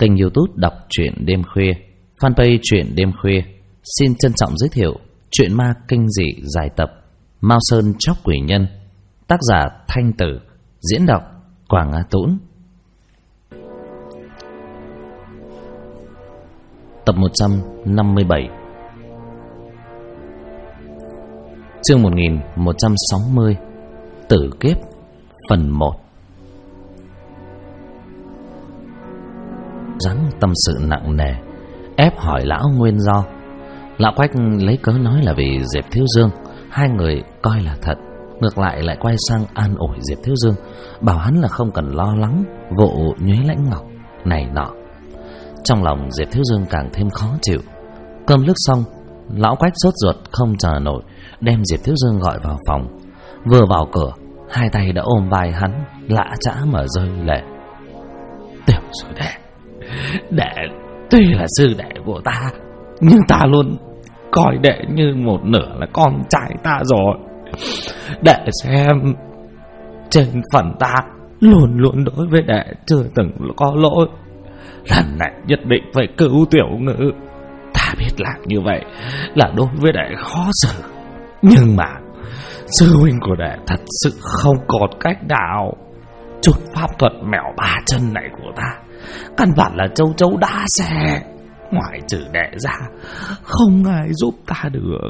Kênh YouTube đọc truyện đêm khuya, fanpage truyện đêm khuya xin trân trọng giới thiệu truyện ma kinh dị dài tập Mao Sơn Chóc Quỷ Nhân, tác giả Thanh Tử, diễn đọc Quảng Á Tũng. Tập 157, chương 1160, Tử Kiếp, phần 1. Rắn tâm sự nặng nề, ép hỏi lão nguyên do. Lão Quách lấy cớ nói là vì Diệp Thiếu Dương. Hai người coi là thật, ngược lại quay sang an ủi Diệp Thiếu Dương, bảo hắn là không cần lo lắng vụ nhuế lãnh ngọc này nọ. Trong lòng Diệp Thiếu Dương càng thêm khó chịu. Cơm nước xong, lão Quách sốt ruột không chờ nổi, đem Diệp Thiếu Dương gọi vào phòng. Vừa vào cửa, hai tay đã ôm vai hắn, lã chã mà rơi lệ. Tiểu sư đệ tuy là sư đệ của ta, nhưng ta luôn coi đệ như một nửa là con trai ta rồi. Đệ xem, trên phần ta luôn luôn đối với đệ chưa từng có lỗi. Lần này nhất định phải cứu Tiểu Ngư. Ta biết làm như vậy là đối với đệ khó xử, nhưng mà sư huynh của đệ thật sự không còn cách nào. Chút pháp thuật mèo ba chân này của ta căn bản là châu chấu đá xe, ngoại trừ đệ ra không ai giúp ta được.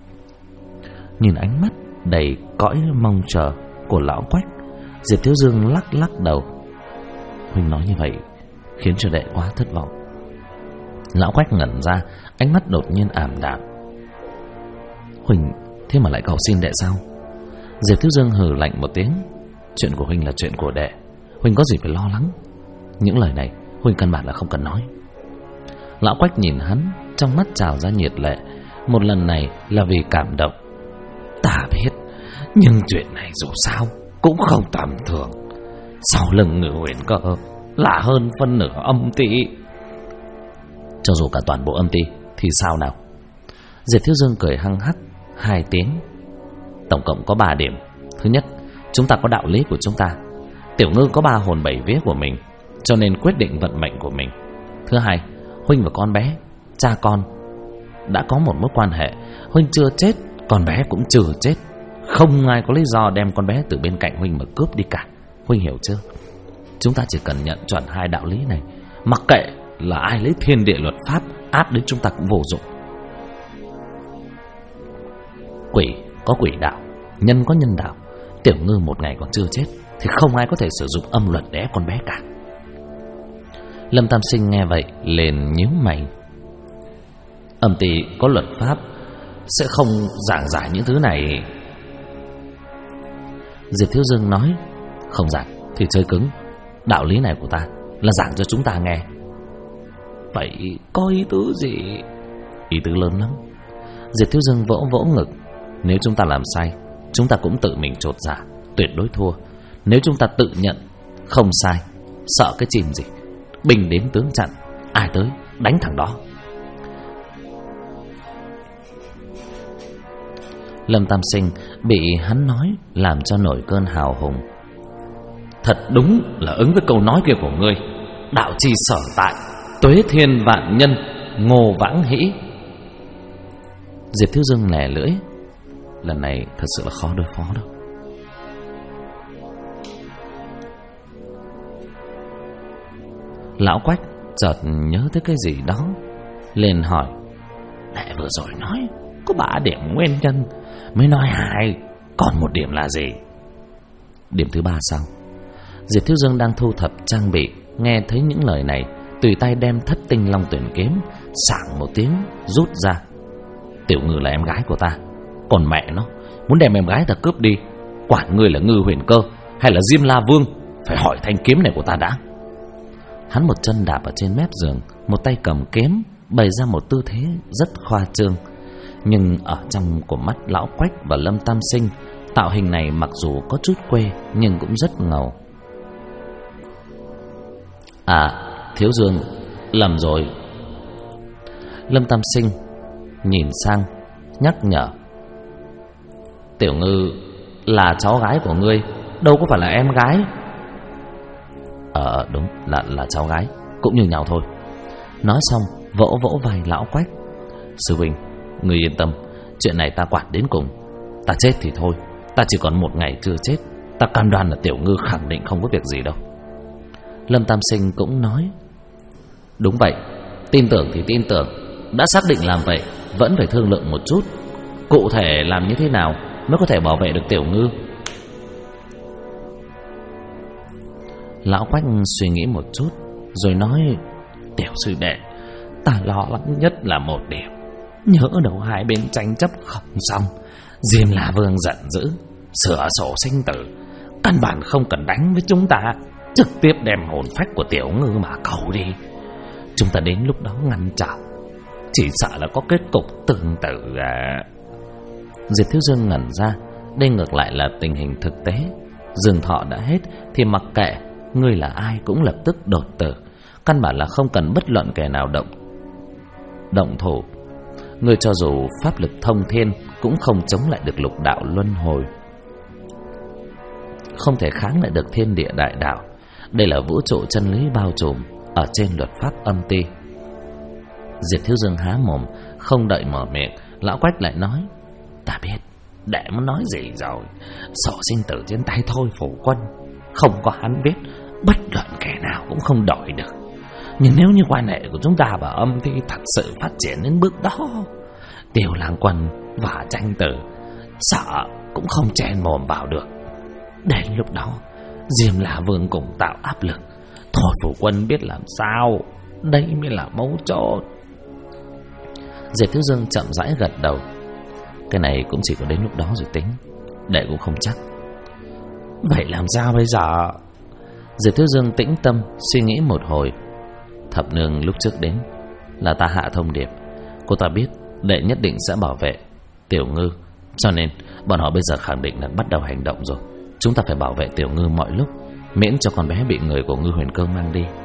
Nhìn ánh mắt đầy cõi mong chờ của lão Quách, Diệp Thiếu Dương lắc lắc đầu. Huynh nói như vậy khiến cho đệ quá thất vọng. Lão Quách ngẩn ra, ánh mắt đột nhiên ảm đạm. Huynh thế mà lại cầu xin đệ sao? Diệp Thiếu Dương hừ lạnh một tiếng. Chuyện của huynh là chuyện của đệ, huynh có gì phải lo lắng. Những lời này huynh căn bản là không cần nói. Lão Quách nhìn hắn, trong mắt trào ra nhiệt lệ. Một lần này là vì cảm động. Ta biết, nhưng chuyện này dù sao cũng không tầm thường. Sau lưng Ngự Huyền Cơ là hơn phân nửa âm ti. Cho dù cả toàn bộ âm ti thì sao nào? Diệp Thiếu Dương cười hăng hắc 2 tiếng. Tổng cộng có 3 điểm. Thứ nhất, chúng ta có đạo lý của chúng ta. Tiểu Ngư có 3 hồn 7 vía của mình, cho nên quyết định vận mệnh của mình. Thứ hai, huynh và con bé, cha con đã có một mối quan hệ. Huynh chưa chết, con bé cũng chưa chết. Không ai có lý do đem con bé từ bên cạnh huynh mà cướp đi cả. Huynh hiểu chưa? Chúng ta chỉ cần nhận chuẩn 2 đạo lý này, mặc kệ là ai lấy thiên địa luật pháp áp đến chúng ta cũng vô dụng. Quỷ có quỷ đạo, nhân có nhân đạo. Tiểu Ngư một ngày còn chưa chết thì không ai có thể sử dụng âm luật để ép con bé cả. Lâm Tam Sinh nghe vậy liền nhíu mày. Âm ty có luật pháp sẽ không giảng giải những thứ này. Diệp Thiếu Dương nói, không giảng thì chơi cứng. Đạo lý này của ta là giảng cho chúng ta nghe. Vậy có ý tứ gì? Ý tứ lớn lắm. Diệp Thiếu Dương vỗ vỗ ngực. Nếu chúng ta làm sai, chúng ta cũng tự mình chột dạ, tuyệt đối thua. Nếu chúng ta tự nhận không sai, sợ cái chìm gì. Binh đến tướng chặn, ai tới đánh thằng đó. Lâm Tam Sinh bị hắn nói làm cho nổi cơn hào hùng. Thật đúng là ứng với câu nói kia của ngươi. Đạo chi sở tại, tuế thiên vạn nhân, ngô vãng hĩ. Diệp Thiếu Dương lè lưỡi. Lần này thật sự là khó đối phó đâu. Lão Quách chợt nhớ tới cái gì đó, liền hỏi. Đệ vừa rồi nói có 3 điểm nguyên nhân, mới nói 2, còn 1 điểm là gì? Điểm thứ 3 sao? Diệp Thiếu Dương đang thu thập trang bị, nghe thấy những lời này, tùy tay đem Thất Tinh Long Tuyển kiếm sảng một tiếng rút ra. Tiểu Ngư là em gái của ta, còn mẹ nó muốn đem em gái ta cướp đi, quản ngươi là Ngư Huyền Cơ hay là Diêm La Vương, phải hỏi thanh kiếm này của ta đã. Hắn một chân đạp ở trên mép giường, một tay cầm kiếm, bày ra một tư thế rất khoa trương. Nhưng ở trong của mắt lão Quách và Lâm Tam Sinh, tạo hình này mặc dù có chút quê nhưng cũng rất ngầu. À, Thiếu Dương, lầm rồi. Lâm Tam Sinh nhìn sang, nhắc nhở. Tiểu Ngư là cháu gái của ngươi, đâu có phải là em gái. Đúng, là cháu gái. cũng như nhau thôi. Nói xong vỗ vỗ vai lão Quách. Sư huynh, người yên tâm, chuyện này ta quản đến cùng. Ta chết thì thôi, ta chỉ còn 1 ngày chưa chết. Ta cam đoan là Tiểu Ngư khẳng định không có việc gì đâu. Lâm Tam Sinh cũng nói. Đúng vậy, tin tưởng thì tin tưởng, đã xác định làm vậy vẫn phải thương lượng một chút, cụ thể làm như thế nào mới có thể bảo vệ được Tiểu Ngư. Lão Quách suy nghĩ một chút rồi nói. Tiểu sư đệ, ta lo lắng nhất là một điểm. Nhỡ đâu hai bên tranh chấp không xong, Diêm La Vương giận dữ, sửa sổ sinh tử, căn bản không cần đánh với chúng ta, trực tiếp đem hồn phách của Tiểu Ngư mà cầu đi. Chúng ta đến lúc đó ngăn chặn, chỉ sợ là có kết cục tương tự à. Diệp Thiếu Dương ngẩn ra. Đây ngược lại là tình hình thực tế. Dương thọ đã hết thì mặc kệ ngươi là ai cũng lập tức đột tử, căn bản là không cần bất luận kẻ nào động thủ. Ngươi cho dù pháp lực thông thiên cũng không chống lại được lục đạo luân hồi, không thể kháng lại được thiên địa đại đạo. Đây là vũ trụ chân lý bao trùm ở trên luật pháp âm ti. Diệp Thiếu Dương há mồm, không đợi mở miệng, lão Quách lại nói. Ta biết đệ muốn nói gì rồi. Sổ sinh tử trên tay Thôi Phủ Quân, không có hắn viết, bất luận kẻ nào cũng không đổi được. Nhưng nếu như quan hệ của chúng ta và âm ti thật sự phát triển đến bước đó, Tiểu Lang Quân và Tranh Tử sợ cũng không chen mồm vào được. Đến lúc đó Diêm La Vương cùng tạo áp lực, Thôi Phủ Quân biết làm sao. Đây mới là mấu chốt. Diệp Thiếu Dương chậm rãi gật đầu. Cái này cũng chỉ có đến lúc đó rồi tính, đệ cũng không chắc. Vậy làm sao bây giờ? Diệp Thiếu Dương tĩnh tâm suy nghĩ một hồi. Thập nương lúc trước đến là ta hạ thông điệp, cô ta biết đệ nhất định sẽ bảo vệ Tiểu Ngư, cho nên bọn họ bây giờ khẳng định là bắt đầu hành động rồi. Chúng ta phải bảo vệ Tiểu Ngư mọi lúc, miễn cho con bé bị người của Ngư Huyền Cơ mang đi.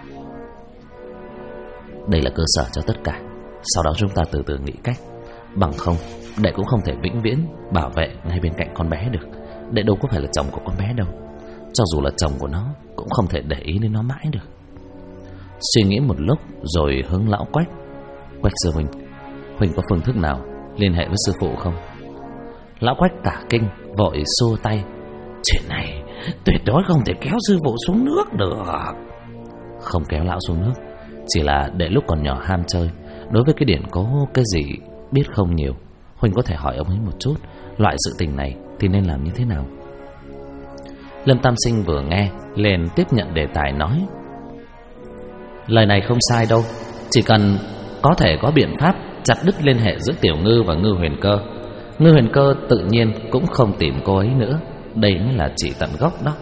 Đây là cơ sở cho tất cả. Sau đó chúng ta từ từ nghĩ cách. Bằng không đệ cũng không thể vĩnh viễn bảo vệ ngay bên cạnh con bé được. Đệ đâu có phải là chồng của con bé đâu. Cho dù là chồng của nó cũng không thể để ý đến nó mãi được. Suy nghĩ một lúc rồi hướng lão Quách. Quách sư huynh, huynh có phương thức nào liên hệ với sư phụ không? Lão Quách cả kinh vội xua tay. Chuyện này tuyệt đối không thể kéo sư phụ xuống nước được. Không kéo lão xuống nước, chỉ là để lúc còn nhỏ ham chơi. Đối với cái điển cố cái gì biết không nhiều, huynh có thể hỏi ông ấy một chút, loại sự tình này thì nên làm như thế nào. Lâm Tam Sinh vừa nghe liền tiếp nhận đề tài nói. Lời này không sai đâu, chỉ cần có thể có biện pháp chặt đứt liên hệ giữa Tiểu Ngư và Ngư Huyền Cơ, Ngư Huyền Cơ tự nhiên cũng không tìm cô ấy nữa. Đây mới là chỉ tận gốc đó.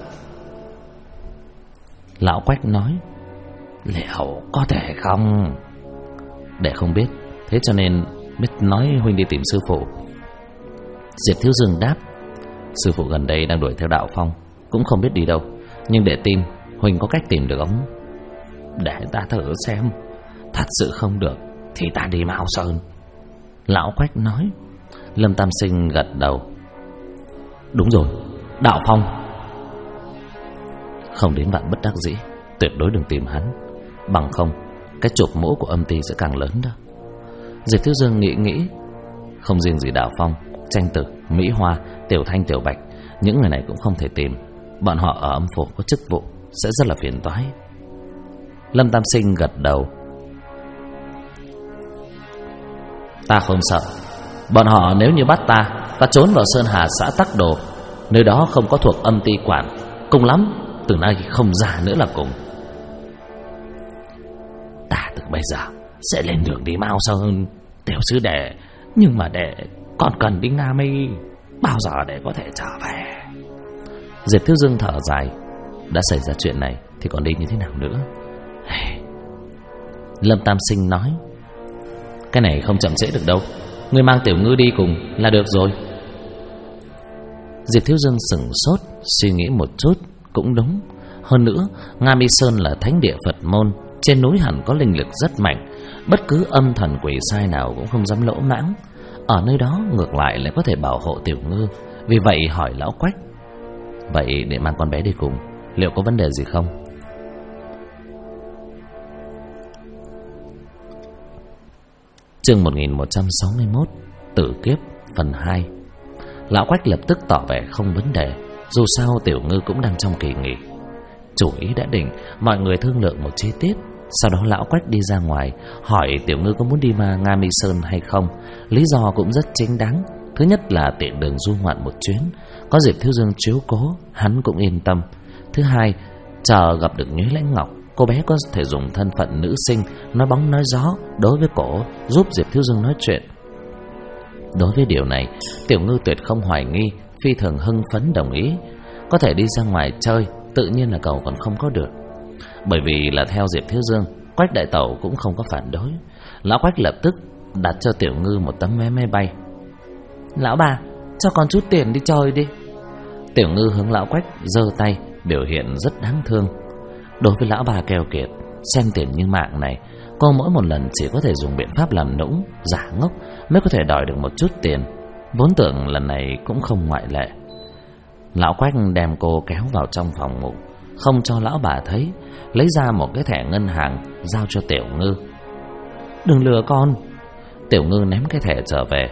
Lão Quách nói. Liệu có thể không? Để không biết, thế cho nên biết nói huynh đi tìm sư phụ. Diệp Thiếu Dương đáp. Sư phụ gần đây đang đuổi theo Đạo Phong, cũng không biết đi đâu, nhưng để tin huynh có cách tìm được ông. Để ta thử xem, thật sự không được thì ta đi Mao Sơn. Lão Quách nói. Lâm Tam Sinh gật đầu. Đúng rồi, Đạo Phong không đến vạn bất đắc dĩ, tuyệt đối đừng tìm hắn. Bằng không cái chụp mũ của âm ty sẽ càng lớn đó. Diệp Thiếu Dương nghĩ. Không riêng gì Đạo Phong, Tranh Tử, Mỹ Hoa, Tiểu Thanh, Tiểu Bạch, những người này cũng không thể tìm. Bọn họ ở âm phủ có chức vụ, sẽ rất là phiền toái. Lâm Tam Sinh gật đầu. Ta không sợ. Bọn họ nếu như bắt ta trốn vào Sơn Hà xã Tắc Đồ, nơi đó không có thuộc âm ty quản, cùng lắm từ nay không ra nữa là cùng. Ta từ bây giờ sẽ lên đường đi Mao Sơn, Tiểu sư đệ. Nhưng mà đệ còn cần đi Nga Mi, bao giờ để có thể trở về? Diệp Thiếu Dương thở dài. Đã xảy ra chuyện này thì còn đi như thế nào nữa? Lâm Tam Sinh nói. Cái này không chậm trễ được đâu, ngươi mang Tiểu Ngư đi cùng là được rồi. Diệp Thiếu Dương sửng sốt, suy nghĩ một chút. Cũng đúng. Hơn nữa Nga Mi Sơn là thánh địa Phật môn, trên núi hẳn có linh lực rất mạnh, bất cứ âm thần quỷ sai nào cũng không dám lỗ mãng. Ở nơi đó ngược lại lại có thể bảo hộ Tiểu Ngư. Vì vậy hỏi lão Quách. Vậy để mang con bé đi cùng, liệu có vấn đề gì không? Chương 1161 Tử kiếp phần 2. Lão Quách lập tức tỏ vẻ không vấn đề. Dù sao Tiểu Ngư cũng đang trong kỳ nghỉ. Chủ ý đã định, mọi người thương lượng một chi tiết. Sau đó Lão Quách đi ra ngoài, hỏi Tiểu Ngư có muốn đi Nga Mi Sơn hay không. Lý do cũng rất chính đáng. Thứ nhất là tiện đường du ngoạn một chuyến, có Diệp Thiếu Dương chiếu cố, hắn cũng yên tâm. Thứ hai, chờ gặp được Nhuế Lãnh Ngọc, cô bé có thể dùng thân phận nữ sinh nói bóng nói gió đối với cổ, giúp Diệp Thiếu Dương nói chuyện. Đối với điều này, Tiểu Ngư tuyệt không hoài nghi, phi thường hưng phấn đồng ý. Có thể đi ra ngoài chơi, tự nhiên là cậu còn không có được. Bởi vì là theo Diệp Thiếu Dương, Quách đại tẩu cũng không có phản đối. Lão Quách lập tức đặt cho Tiểu Ngư một tấm vé máy bay. Lão bà, cho con chút tiền đi chơi đi. Tiểu Ngư hướng Lão Quách giơ tay, biểu hiện rất đáng thương. Đối với lão bà keo kiệt, xem tiền như mạng này, cô mỗi một lần chỉ có thể dùng biện pháp làm nũng, giả ngốc mới có thể đòi được một chút tiền. Vốn tưởng lần này cũng không ngoại lệ. Lão Quách đem cô kéo vào trong phòng ngủ, không cho lão bà thấy, lấy ra một cái thẻ ngân hàng giao cho Tiểu Ngư. Đừng lừa con. Tiểu Ngư ném cái thẻ trở về.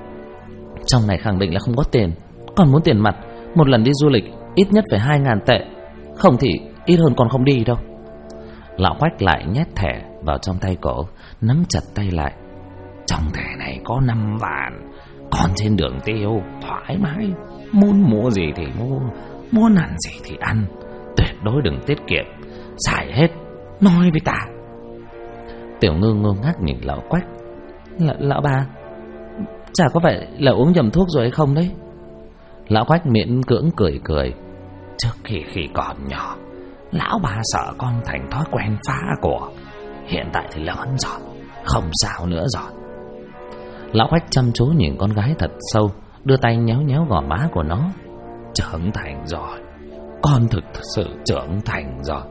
Trong này khẳng định là không có tiền, con muốn tiền mặt. Một lần đi du lịch ít nhất phải 2.000 tệ, không thì ít hơn còn không đi đâu. Lão Quách lại nhét thẻ vào trong tay cổ, nắm chặt tay lại. Trong thẻ này có 5 vạn, còn trên đường tiêu thoải mái, muốn mua gì thì mua, muốn ăn gì thì ăn, tuyệt đối đừng tiết kiệm, xài hết, nói với ta. Tiểu Ngư ngơ ngác nhìn Lão Quách. Lão bà, chả có phải là uống nhầm thuốc rồi hay không đấy? Lão Quách miễn cưỡng cười cười. Trước khi còn nhỏ, lão bà sợ con thành thói quen phá của. Hiện tại thì lớn rồi, không sao nữa rồi. Lão Quách chăm chú nhìn con gái thật sâu, đưa tay nhéo nhéo gò má của nó. Trưởng thành rồi, con thực sự trưởng thành rồi.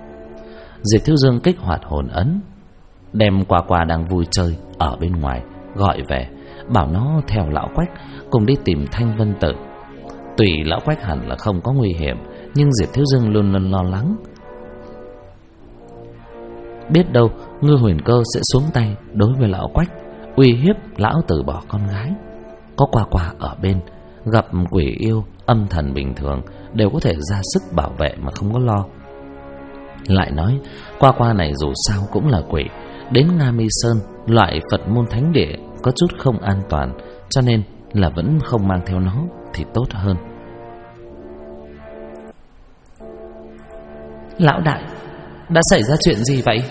Diệp Thiếu Dương kích hoạt hồn ấn, đem Qua đang vui chơi ở bên ngoài gọi về, bảo nó theo Lão Quách cùng đi tìm Thanh Vân Tử. Tùy Lão Quách hẳn là không có nguy hiểm, nhưng Diệp Thiếu Dương luôn luôn lo lắng. Biết đâu Ngư Huyền Cơ sẽ xuống tay đối với Lão Quách, uy hiếp lão từ bỏ con gái. Có Qua ở bên, gặp quỷ yêu, âm thần bình thường đều có thể ra sức bảo vệ mà không có lo. Lại nói Qua này dù sao cũng là quỷ, đến Nga Mi Sơn, loại Phật môn thánh địa có chút không an toàn, cho nên là vẫn không mang theo nó thì tốt hơn. Lão đại, đã xảy ra chuyện gì vậy?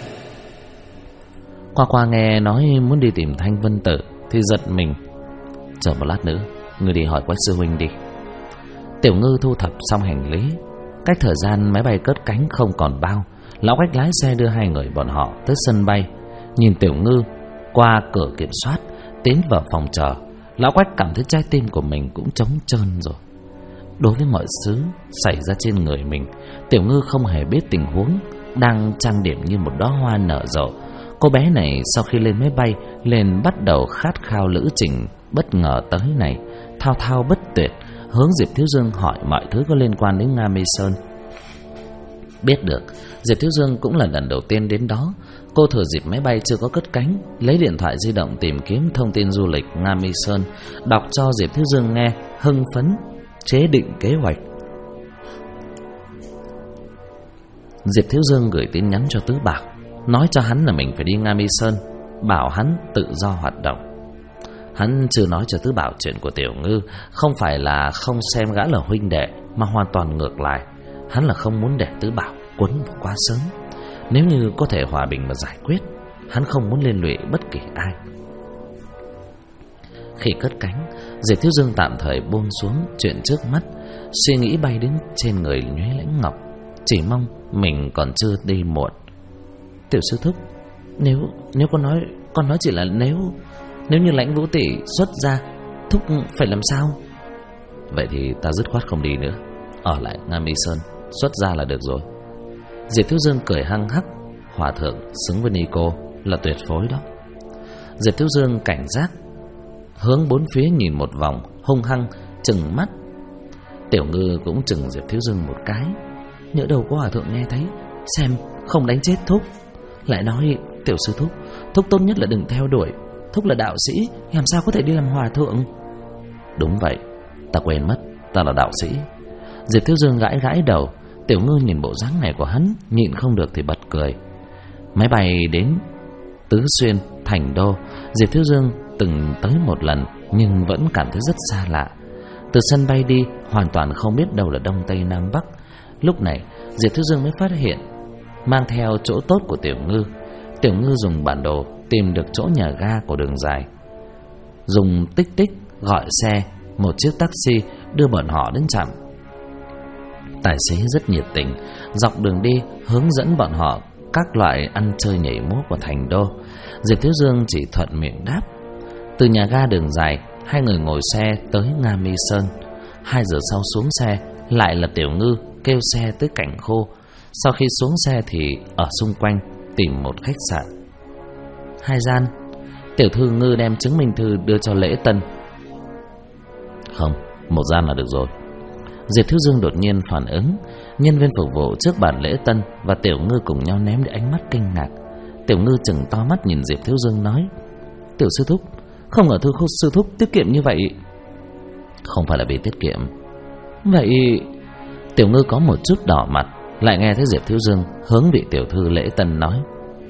Qua nghe nói muốn đi tìm Thanh Vân Tử thì giật mình. Chờ một lát nữa, ngươi đi hỏi Quách sư huynh đi. Tiểu Ngư thu thập xong hành lý, cách thời gian máy bay cất cánh không còn bao, Lão Quách lái xe đưa hai người bọn họ tới sân bay. Nhìn Tiểu Ngư qua cửa kiểm soát tiến vào phòng chờ, Lão Quách cảm thấy trái tim của mình cũng trống trơn rồi. Đối với mọi thứ xảy ra trên người mình, Tiểu Ngư không hề biết tình huống, đang trang điểm như một đóa hoa nở rộ. Cô bé này sau khi lên máy bay liền bắt đầu khát khao lữ trình bất ngờ tới này, thao thao bất tuyệt, hướng Diệp Thiếu Dương hỏi mọi thứ có liên quan đến Nga Mi Sơn. Biết được Diệp Thiếu Dương cũng là lần đầu tiên đến đó, cô thừa dịp máy bay chưa có cất cánh, lấy điện thoại di động tìm kiếm thông tin du lịch Nga Mi Sơn, đọc cho Diệp Thiếu Dương nghe, hưng phấn chế định kế hoạch. Diệp Thiếu Dương gửi tin nhắn cho Tứ Bảo, nói cho hắn là mình phải đi Nga Mi Sơn, bảo hắn tự do hoạt động. Hắn chưa nói cho Tứ Bảo chuyện của Tiểu Ngư, không phải là không xem gã là huynh đệ, mà hoàn toàn ngược lại. Hắn là không muốn để Tứ Bảo quấn vào quá sớm. Nếu như có thể hòa bình mà giải quyết, hắn không muốn liên lụy bất kỳ ai. Khi cất cánh, Diệp Thiếu Dương tạm thời buông xuống chuyện trước mắt, suy nghĩ bay đến trên người Nhuế Lãnh Ngọc, chỉ mong mình còn chưa đi muộn. Tiểu sư thúc, nếu con nói chỉ là nếu như Lãnh Vũ tỷ xuất ra, thúc phải làm sao? Vậy thì ta dứt khoát không đi nữa, ở lại Nga Mi Sơn xuất ra là được rồi. Diệp Thiếu Dương cười hăng hắc, hòa thượng xứng với Nico là tuyệt phối đó. Diệp Thiếu Dương cảnh giác, hướng bốn phía nhìn một vòng, hung hăng chừng mắt. Tiểu Ngư cũng chừng Diệp Thiếu Dương một cái, nhỡ đâu có hòa thượng nghe thấy, xem không đánh chết thúc. Lại nói tiểu sư thúc tốt nhất là đừng theo đuổi, thúc là đạo sĩ, làm sao có thể đi làm hòa thượng? Đúng vậy, ta quên mất, ta là đạo sĩ. Diệp Thiếu Dương gãi gãi đầu. Tiểu Ngư nhìn bộ dáng này của hắn, nhịn không được thì bật cười. Máy bay đến Tứ Xuyên, Thành Đô, Diệp Thiếu Dương từng tới một lần nhưng vẫn cảm thấy rất xa lạ. Từ sân bay đi, hoàn toàn không biết đâu là Đông Tây Nam Bắc. Lúc này Diệp Thiếu Dương mới phát hiện mang theo chỗ tốt của Tiểu Ngư. Tiểu Ngư dùng bản đồ tìm được chỗ nhà ga của đường dài, dùng tích tích gọi xe, một chiếc taxi đưa bọn họ đến trạm. Tài xế rất nhiệt tình, dọc đường đi hướng dẫn bọn họ các loại ăn chơi nhảy múa của Thành Đô. Diệp Thiếu Dương chỉ thuận miệng đáp. Từ nhà ga đường dài, hai người ngồi xe tới Nga Mi Sơn. 2 giờ sau xuống xe, lại là Tiểu Ngư kêu xe tới Cảnh Khô. Sau khi xuống xe thì ở xung quanh tìm một khách sạn 2 gian. Tiểu thư Ngư đem chứng minh thư đưa cho lễ tân. Không, 1 gian là được rồi. Diệp Thiếu Dương đột nhiên phản ứng. Nhân viên phục vụ trước bàn lễ tân và Tiểu Ngư cùng nhau ném đi ánh mắt kinh ngạc. Tiểu Ngư chừng to mắt nhìn Diệp Thiếu Dương nói: Tiểu sư thúc, không ngờ thư sư thúc tiết kiệm như vậy. Không phải là vì tiết kiệm. Vậy... Tiểu Ngư có một chút đỏ mặt, lại nghe thấy Diệp Thiếu Dương hướng vị tiểu thư lễ tân nói: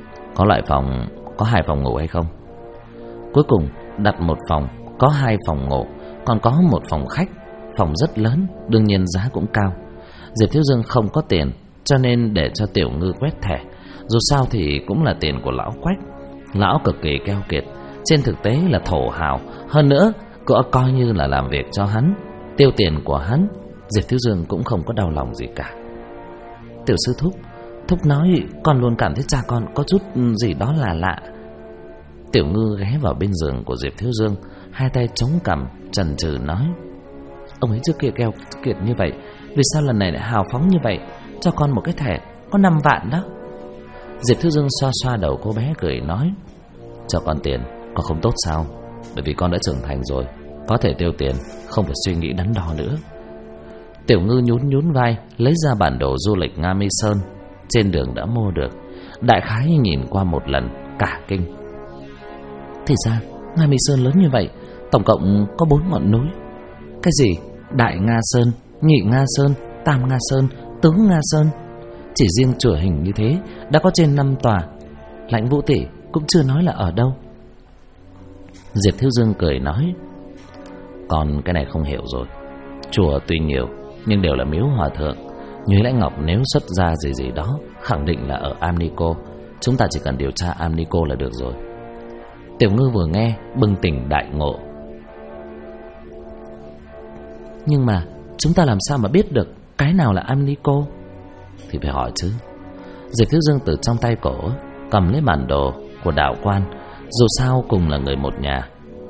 có 2 phòng ngủ hay không? Cuối cùng đặt 1 phòng, có 2 phòng ngủ, còn có 1 phòng khách. Phòng rất lớn, đương nhiên giá cũng cao. Diệp Thiếu Dương không có tiền, cho nên để cho Tiểu Ngư quét thẻ. Dù sao thì cũng là tiền của lão Quách. Lão cực kỳ keo kiệt, trên thực tế là thổ hào. Hơn nữa, cũng coi như là làm việc cho hắn. Tiêu tiền của hắn, Diệp Thiếu Dương cũng không có đau lòng gì cả. Tiểu sư thúc, thúc nói con luôn cảm thấy cha con có chút gì đó là lạ. Tiểu Ngư ghé vào bên giường của Diệp Thiếu Dương, 2 tay chống cằm chần chừ nói: Ông ấy trước kia keo kiệt như vậy, vì sao lần này lại hào phóng như vậy? Cho con một cái thẻ có 5 vạn đó. Diệp Thiếu Dương xoa xoa đầu cô bé cười nói: Cho con tiền, con không tốt sao? Bởi vì con đã trưởng thành rồi, có thể tiêu tiền, không phải suy nghĩ đắn đo nữa. Tiểu Ngư nhún vai, lấy ra bản đồ du lịch Nga Mi Sơn. Trên đường đã mua được, đại khái nhìn qua một lần, cả kinh. Thì ra Nga Mi Sơn lớn như vậy, tổng cộng có 4 ngọn núi. Cái gì? Đại Nga Sơn, Nhị Nga Sơn, Tam Nga Sơn, Tứ Nga Sơn. Chỉ riêng chùa hình như thế đã có trên 5 tòa. Lãnh Vũ tỷ cũng chưa nói là ở đâu. Diệp Thiếu Dương cười nói: Còn cái này không hiểu rồi. Chùa tuy nhiều nhưng đều là miếu hòa thượng. Nhuế Lãnh Ngọc nếu xuất ra gì đó, khẳng định là ở Amnico. Chúng ta chỉ cần điều tra Amnico là được rồi. Tiểu Ngư vừa nghe bừng tỉnh đại ngộ. Nhưng mà chúng ta làm sao mà biết được cái nào là Amnico? Thì phải hỏi chứ. Diệp Thiếu Dương từ trong tay cổ cầm lấy bản đồ của đạo quan. Dù sao cùng là người một nhà,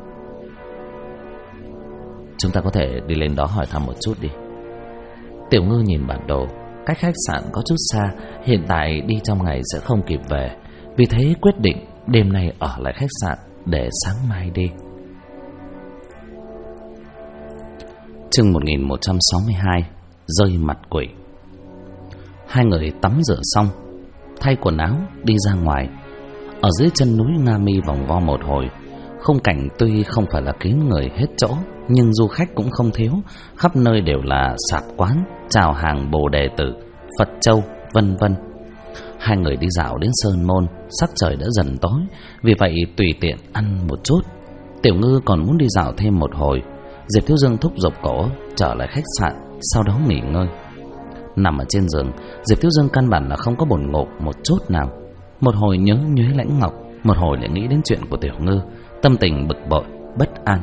chúng ta có thể đi lên đó hỏi thăm một chút đi. Tiểu Ngư nhìn bản đồ, cách khách sạn có chút xa, hiện tại đi trong ngày sẽ không kịp về. Vì thế quyết định đêm nay ở lại khách sạn để sáng mai đi. Chương 1162 Rơi mặt quỷ. 2 người tắm rửa xong, thay quần áo đi ra ngoài. Ở dưới chân núi Nga Mi vòng vo một hồi. Khung cảnh tuy không phải là kín người hết chỗ, nhưng du khách cũng không thiếu. Khắp nơi đều là sạp quán, chào hàng Bồ Đề Tử, Phật Châu, vân vân. 2 người đi dạo đến Sơn Môn, sắc trời đã dần tối, vì vậy tùy tiện ăn một chút. Tiểu Ngư còn muốn đi dạo thêm một hồi. Diệp Thiếu Dương thúc giục cổ trở lại khách sạn, sau đó nghỉ ngơi. Nằm ở trên giường, Diệp Thiếu Dương căn bản là không có buồn ngủ một chút nào. Một hồi nhớ Nhuế Lãnh Ngọc, một hồi lại nghĩ đến chuyện của Tiểu Ngư, tâm tình bực bội, bất an.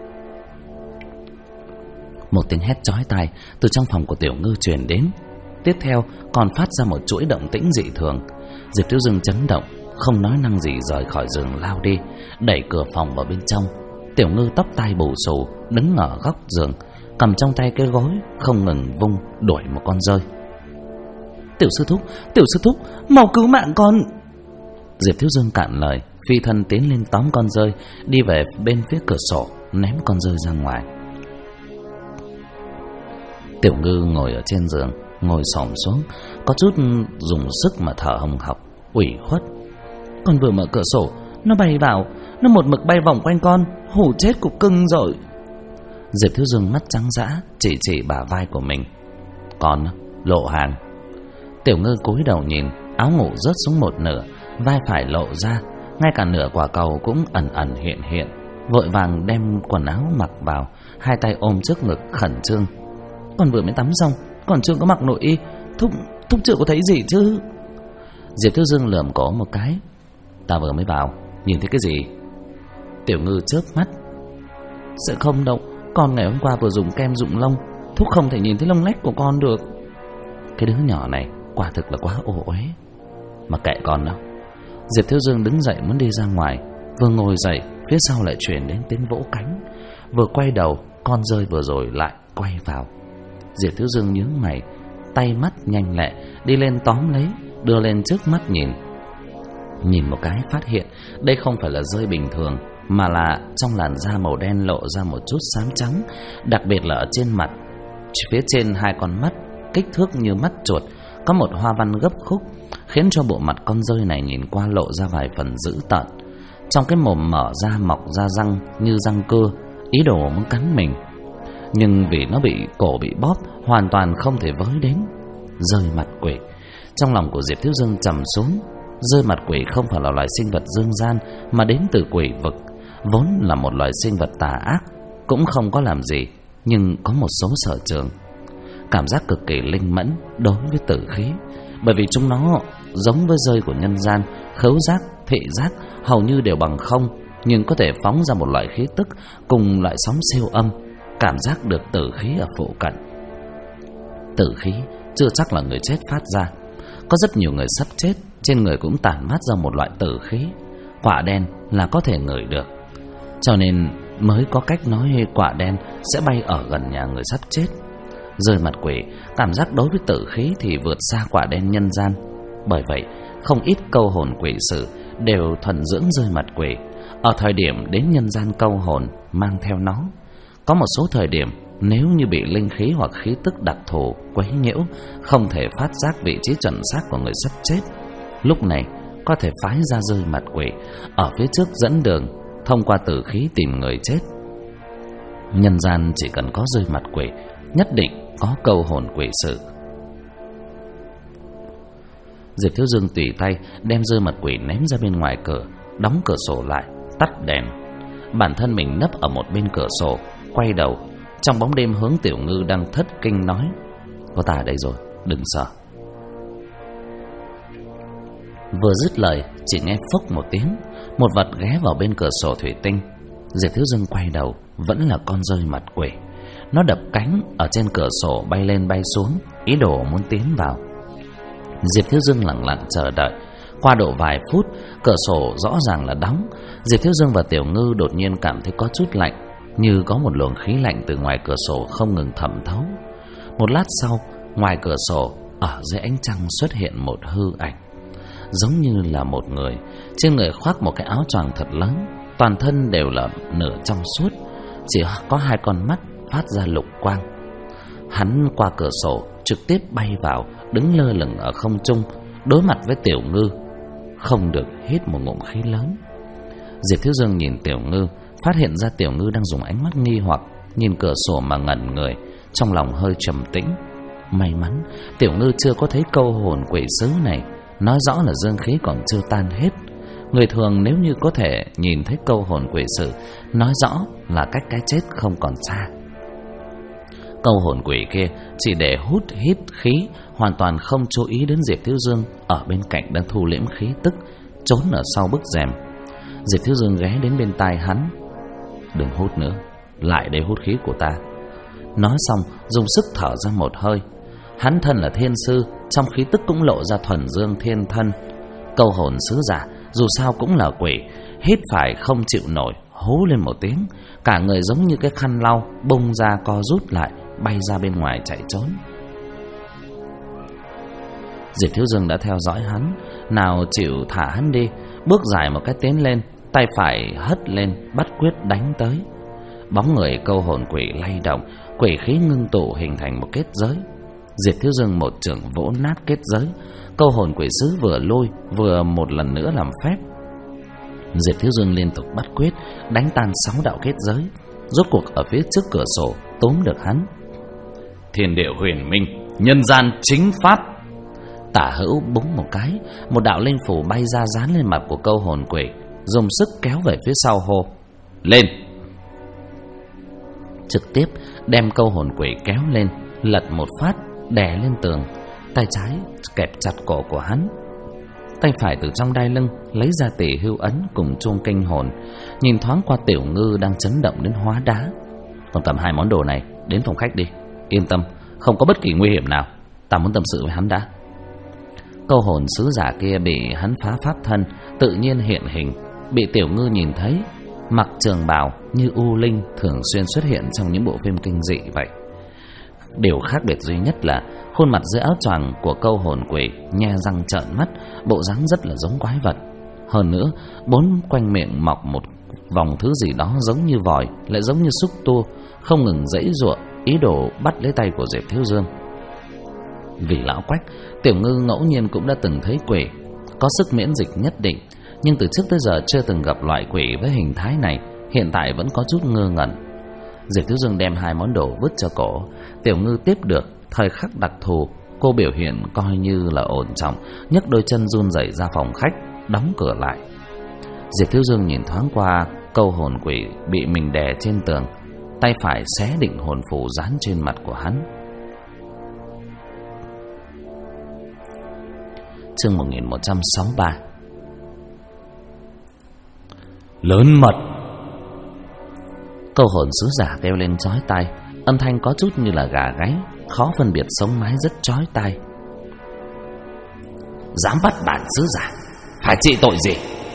Một tiếng hét chói tai từ trong phòng của Tiểu Ngư truyền đến. Tiếp theo còn phát ra một chuỗi động tĩnh dị thường. Diệp Thiếu Dương chấn động, không nói năng gì rời khỏi giường lao đi, đẩy cửa phòng vào bên trong. Tiểu Ngư tóc tai bù xù đứng ở góc giường, cầm trong tay cái gối không ngừng vung đuổi một con dơi. Tiểu sư thúc, mau cứu mạng con! Diệp Thiếu Dương cạn lời, phi thân tiến lên tóm con dơi, đi về bên phía cửa sổ, ném con dơi ra ngoài. Tiểu Ngư ngồi ở trên giường, ngồi xổm xuống, có chút dùng sức mà thở hồng hộc, ủy khuất. Con vừa mở cửa sổ Nó bay vào, nó một mực bay vòng quanh con, hù chết cục cưng rồi. Diệp Thiếu Dương mắt trắng dã, chỉ bả vai của mình. Con lộ hàng. Tiểu Ngư cúi đầu nhìn, áo ngủ rớt xuống một nửa, vai phải lộ ra, ngay cả nửa quả cầu cũng ẩn ẩn hiện hiện. Vội vàng đem quần áo mặc vào, hai tay ôm trước ngực khẩn trương. Con vừa mới tắm xong, còn chưa có mặc nội y. Thúc chưa có thấy gì chứ? Diệp Thiếu Dương lườm cổ một cái. Ta vừa mới vào, nhìn thấy cái gì? Tiểu Ngư chớp mắt. Sẽ không đâu, con ngày hôm qua vừa dùng kem rụng lông, thúc không thể nhìn thấy lông lách của con được. Cái đứa nhỏ này quả thực là quá ô uế. Mà kệ con đâu. Diệp Thiếu Dương đứng dậy muốn đi ra ngoài. Vừa ngồi dậy, phía sau lại truyền đến tiếng vỗ cánh. Vừa quay đầu, con rơi vừa rồi lại quay vào. Diệp Thiếu Dương nhướng mày, tay mắt nhanh lẹ đi lên tóm lấy, đưa lên trước mắt nhìn. Nhìn một cái phát hiện đây không phải là rơi bình thường, mà là trong làn da màu đen lộ ra một chút xám trắng, đặc biệt là ở trên mặt. Phía trên hai con mắt kích thước như mắt chuột, có một hoa văn gấp khúc, khiến cho bộ mặt con rơi này nhìn qua lộ ra vài phần dữ tợn. Trong cái mồm mở ra mọc ra răng như răng cưa, ý đồ muốn cắn mình. Nhưng vì nó bị cổ bị bóp, hoàn toàn không thể với đến. Rơi mặt quỷ. Trong lòng của Diệp Thiếu Dương trầm xuống. Rơi mặt quỷ không phải là loài sinh vật dương gian, mà đến từ quỷ vực, vốn là một loài sinh vật tà ác, cũng không có làm gì, nhưng có một số sở trường. Cảm giác cực kỳ linh mẫn đối với tử khí, bởi vì chúng nó giống với rơi của nhân gian, khứu giác, thị giác hầu như đều bằng không, nhưng có thể phóng ra một loại khí tức cùng loại sóng siêu âm, cảm giác được tử khí ở phụ cận. Tử khí chưa chắc là người chết phát ra. Có rất nhiều người sắp chết, trên người cũng tản mát ra một loại tử khí. Quả đen là có thể ngửi được, cho nên mới có cách nói quả đen sẽ bay ở gần nhà người sắp chết. Rơi mặt quỷ cảm giác đối với tử khí thì vượt xa quả đen nhân gian. Bởi vậy không ít câu hồn quỷ sử đều thuần dưỡng rơi mặt quỷ. Ở thời điểm đến nhân gian câu hồn mang theo nó. Có một số thời điểm nếu như bị linh khí hoặc khí tức đặc thù quấy nhiễu, không thể phát giác vị trí chuẩn xác của người sắp chết, lúc này có thể phái ra rơi mặt quỷ ở phía trước dẫn đường, thông qua tử khí tìm người chết. Nhân gian chỉ cần có rơi mặt quỷ, nhất định có câu hồn quỷ sử. Diệp Thiếu Dương tùy tay đem rơi mặt quỷ ném ra bên ngoài cửa, đóng cửa sổ lại, tắt đèn. Bản thân mình nấp ở một bên cửa sổ, quay đầu trong bóng đêm hướng Tiểu Ngư đang thất kinh nói: có ta đây rồi, đừng sợ. Vừa dứt lời, chỉ nghe phốc một tiếng, một vật ghé vào bên cửa sổ thủy tinh. Diệp Thiếu Dương quay đầu, vẫn là con rơi mặt quỷ. Nó đập cánh ở trên cửa sổ, bay lên bay xuống, ý đồ muốn tiến vào. Diệp Thiếu Dương lặng lặng chờ đợi. Qua độ vài phút, cửa sổ rõ ràng là đóng. Diệp Thiếu Dương và Tiểu Ngư đột nhiên cảm thấy có chút lạnh, như có một luồng khí lạnh từ ngoài cửa sổ không ngừng thẩm thấu. Một lát sau, ngoài cửa sổ, ở dưới ánh trăng xuất hiện một hư ảnh, giống như là một người. Trên người khoác một cái áo choàng thật lớn, toàn thân đều là nửa trong suốt, chỉ có hai con mắt phát ra lục quang. Hắn qua cửa sổ trực tiếp bay vào, đứng lơ lửng ở không trung, đối mặt với Tiểu Ngư, không được hít một ngụm khí lớn. Diệp Thiếu Dương nhìn Tiểu Ngư, phát hiện ra Tiểu Ngư đang dùng ánh mắt nghi hoặc nhìn cửa sổ mà ngẩn người, trong lòng hơi trầm tĩnh. May mắn Tiểu Ngư chưa có thấy câu hồn quỷ sứ này, nói rõ là dương khí còn chưa tan hết. Người thường nếu như có thể nhìn thấy câu hồn quỷ sử, nói rõ là cách cái chết không còn xa. Câu hồn quỷ kia chỉ để hút hít khí, hoàn toàn không chú ý đến Diệp Thiếu Dương ở bên cạnh đang thu liễm khí tức, trốn ở sau bức rèm. Diệp Thiếu Dương ghé đến bên tai hắn: đừng hút nữa, lại đây hút khí của ta. Nói xong dùng sức thở ra một hơi. Hắn thân là thiên sư, trong khí tức cũng lộ ra thuần dương thiên thân. Câu hồn sứ giả dù sao cũng là quỷ, hít phải không chịu nổi, hú lên một tiếng, cả người giống như cái khăn lau bung ra co rút lại, bay ra bên ngoài chạy trốn. Diệp Thiếu Dương đã theo dõi hắn, nào chịu thả hắn đi, bước dài một cái tiến lên, tay phải hất lên bắt quyết đánh tới. Bóng người câu hồn quỷ lay động, quỷ khí ngưng tụ hình thành một kết giới. Diệp Thiếu Dương một chưởng vỗ nát kết giới. Câu hồn quỷ sứ vừa lôi vừa một lần nữa làm phép. Diệp Thiếu Dương liên tục bắt quyết, đánh tan 6 đạo kết giới. Rốt cuộc ở phía trước cửa sổ tóm được hắn. Thiên địa huyền minh, nhân gian chính pháp. Tả hữu búng một cái, một đạo linh phủ bay ra dán lên mặt của câu hồn quỷ, dùng sức kéo về phía sau hô: lên! Trực tiếp đem câu hồn quỷ kéo lên, lật một phát, đè lên tường. Tay trái kẹp chặt cổ của hắn, tay phải từ trong đai lưng lấy ra tỷ hưu ấn cùng chuông kinh hồn, nhìn thoáng qua Tiểu Ngư đang chấn động đến hóa đá. Còn cầm 2 món đồ này đến phòng khách đi, yên tâm, không có bất kỳ nguy hiểm nào. Ta muốn tâm sự với hắn đã. Câu hồn sứ giả kia bị hắn phá pháp thân, tự nhiên hiện hình, bị Tiểu Ngư nhìn thấy, mặc trường bào như U Linh thường xuyên xuất hiện trong những bộ phim kinh dị vậy. Điều khác biệt duy nhất là khuôn mặt dưới áo choàng của câu hồn quỷ nhe răng trợn mắt, bộ dáng rất là giống quái vật. Hơn nữa, 4 quanh miệng mọc một vòng thứ gì đó giống như vòi, lại giống như xúc tua, không ngừng giãy giụa ý đồ bắt lấy tay của Diệp Thiếu Dương. Vì lão Quách, Tiểu Ngư ngẫu nhiên cũng đã từng thấy quỷ, có sức miễn dịch nhất định, nhưng từ trước tới giờ chưa từng gặp loại quỷ với hình thái này, hiện tại vẫn có chút ngơ ngẩn. Diệp Thiếu Dương đem 2 món đồ vứt cho cổ. Tiểu Ngư tiếp được. Thời khắc đặc thù, cô biểu hiện coi như là ổn trọng, nhấc đôi chân run rẩy ra phòng khách, đóng cửa lại. Diệp Thiếu Dương nhìn thoáng qua câu hồn quỷ bị mình đè trên tường, tay phải xé định hồn phù dán trên mặt của hắn. Chương 1163. Lớn mật. Câu hồn sứ giả kêu lên chói tai, âm thanh có chút như là gà gáy, khó phân biệt sống mái, rất chói tai. Dám bắt bản sứ giả, phải trị tội gì?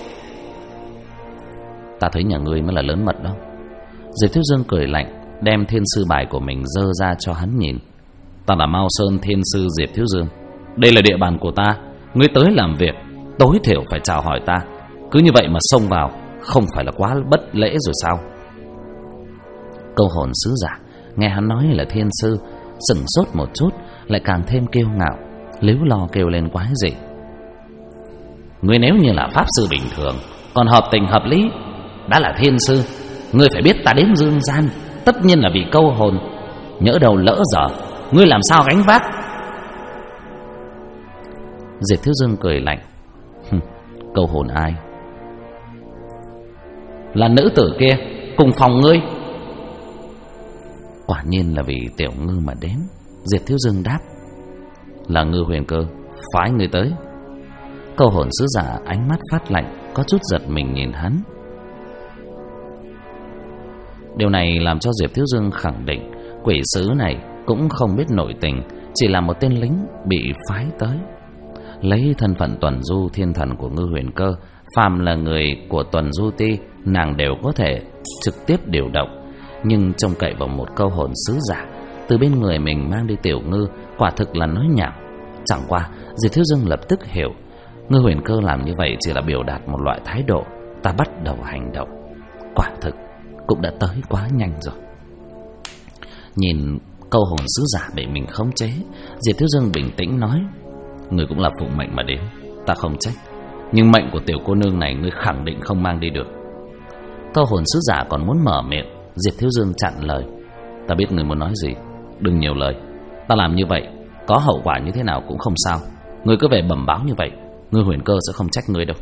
Ta thấy nhà ngươi mới là lớn mật đó. Diệp Thiếu Dương cười lạnh, đem thiên sư bài của mình dơ ra cho hắn nhìn. Ta là Mao Sơn Thiên Sư Diệp Thiếu Dương, đây là địa bàn của ta. Ngươi tới làm việc, tối thiểu phải chào hỏi ta. Cứ như vậy mà xông vào, không phải là quá bất lễ rồi sao? Câu hồn sứ giả nghe hắn nói là thiên sư, sửng sốt một chút, lại càng thêm kiêu ngạo, líu lo kêu lên quái dị. Ngươi nếu như là pháp sư bình thường, còn hợp tình hợp lý, đã là thiên sư, ngươi phải biết ta đến dương gian tất nhiên là vì câu hồn. Nhỡ đầu lỡ dở, ngươi làm sao gánh vác? Diệp Thiếu Dương cười lạnh. Câu hồn ai? Là nữ tử kia cùng phòng ngươi. Quả nhiên là vì Tiểu Ngư mà đến. Diệp Thiếu Dương đáp. Là Ngư Huyền Cơ phái người tới. Câu hồn sứ giả ánh mắt phát lạnh, có chút giật mình nhìn hắn. Điều này làm cho Diệp Thiếu Dương khẳng định quỷ sứ này cũng không biết nội tình, chỉ là một tên lính bị phái tới. Lấy thân phận tuần du thiên thần của Ngư Huyền Cơ, phàm là người của tuần du ti, nàng đều có thể trực tiếp điều động. Nhưng trông cậy vào một câu hồn sứ giả từ bên người mình mang đi Tiểu Ngư, quả thực là nói nhảm. Chẳng qua Diệp Thiếu Dương lập tức hiểu, Ngư Huyền Cơ làm như vậy chỉ là biểu đạt một loại thái độ, ta bắt đầu hành động. Quả thực cũng đã tới quá nhanh rồi. Nhìn câu hồn sứ giả bị mình khống chế, Diệp Thiếu Dương bình tĩnh nói. Người cũng là phụng mệnh mà đến, ta không trách, nhưng mệnh của tiểu cô nương này ngươi khẳng định không mang đi được. Câu hồn sứ giả còn muốn mở miệng, Diệp Thiếu Dương chặn lời. Ta biết người muốn nói gì, đừng nhiều lời. Ta làm như vậy có hậu quả như thế nào cũng không sao. Ngươi cứ về bẩm báo như vậy, Ngư Huyền Cơ sẽ không trách ngươi đâu.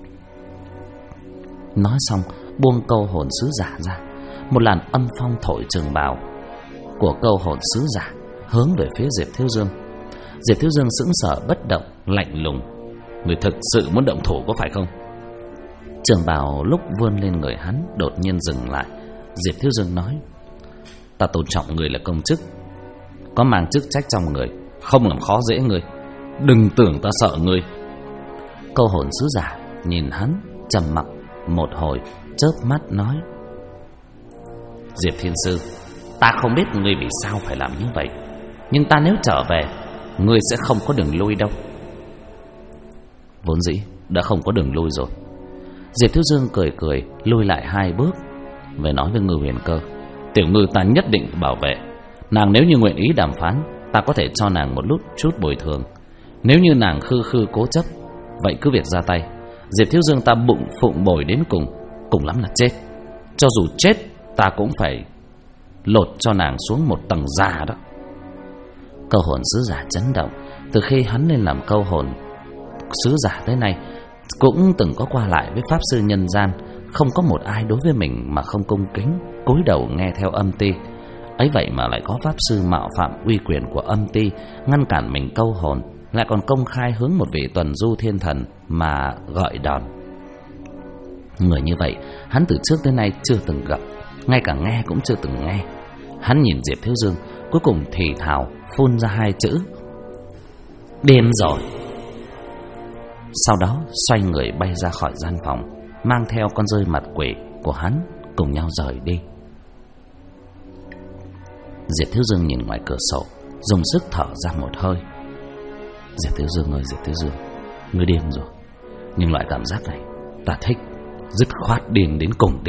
Nói xong buông câu hồn sứ giả ra. Một làn âm phong thổi trường bào của câu hồn sứ giả hướng về phía Diệp Thiếu Dương. Diệp Thiếu Dương sững sờ bất động, lạnh lùng. Người thực sự muốn động thủ có phải không? Trường bào lúc vươn lên người hắn đột nhiên dừng lại. Diệp Thiếu Dương nói. Ta tôn trọng người là công chức, có mang chức trách trong người, không làm khó dễ người. Đừng tưởng ta sợ người. Câu hồn sứ giả nhìn hắn trầm mặc một hồi, chớp mắt nói. Diệp Thiên Sư, ta không biết ngươi vì sao phải làm như vậy, nhưng ta nếu trở về, ngươi sẽ không có đường lui đâu. Vốn dĩ đã không có đường lui rồi. Diệp Thiếu Dương cười cười lui lại 2 bước, về nói với Ngư Huyền Cơ. Tiểu Ngư ta nhất định phải bảo vệ nàng, nếu như nguyện ý đàm phán, ta có thể cho nàng một chút bồi thường. Nếu như nàng khư cố chấp, vậy cứ việc ra tay. Diệp Thiếu Dương ta bụng phụng bồi đến cùng, cùng lắm là chết. Cho dù chết ta cũng phải lột cho nàng xuống một tầng da đó. Câu hồn sứ giả chấn động. Từ khi hắn lên làm câu hồn sứ giả tới nay, cũng từng có qua lại với pháp sư nhân gian, không có một ai đối với mình mà không cung kính, cúi đầu nghe theo âm ty. Ấy vậy mà lại có pháp sư mạo phạm uy quyền của âm ty, ngăn cản mình câu hồn, lại còn công khai hướng một vị tuần du thiên thần mà gọi đòn. Người như vậy hắn từ trước tới nay chưa từng gặp, ngay cả nghe cũng chưa từng nghe. Hắn nhìn Diệp Thiếu Dương, cuối cùng thì thào phun ra hai chữ: điên rồi. Sau đó xoay người bay ra khỏi gian phòng, mang theo con rơi mặt quỷ của hắn cùng nhau rời đi. Diệp Thiếu Dương nhìn ngoài cửa sổ, dùng sức thở ra một hơi. Diệp Thiếu Dương ơi Diệp Thiếu Dương, ngươi điên rồi. Nhưng loại cảm giác này ta thích, dứt khoát điên đến cùng đi.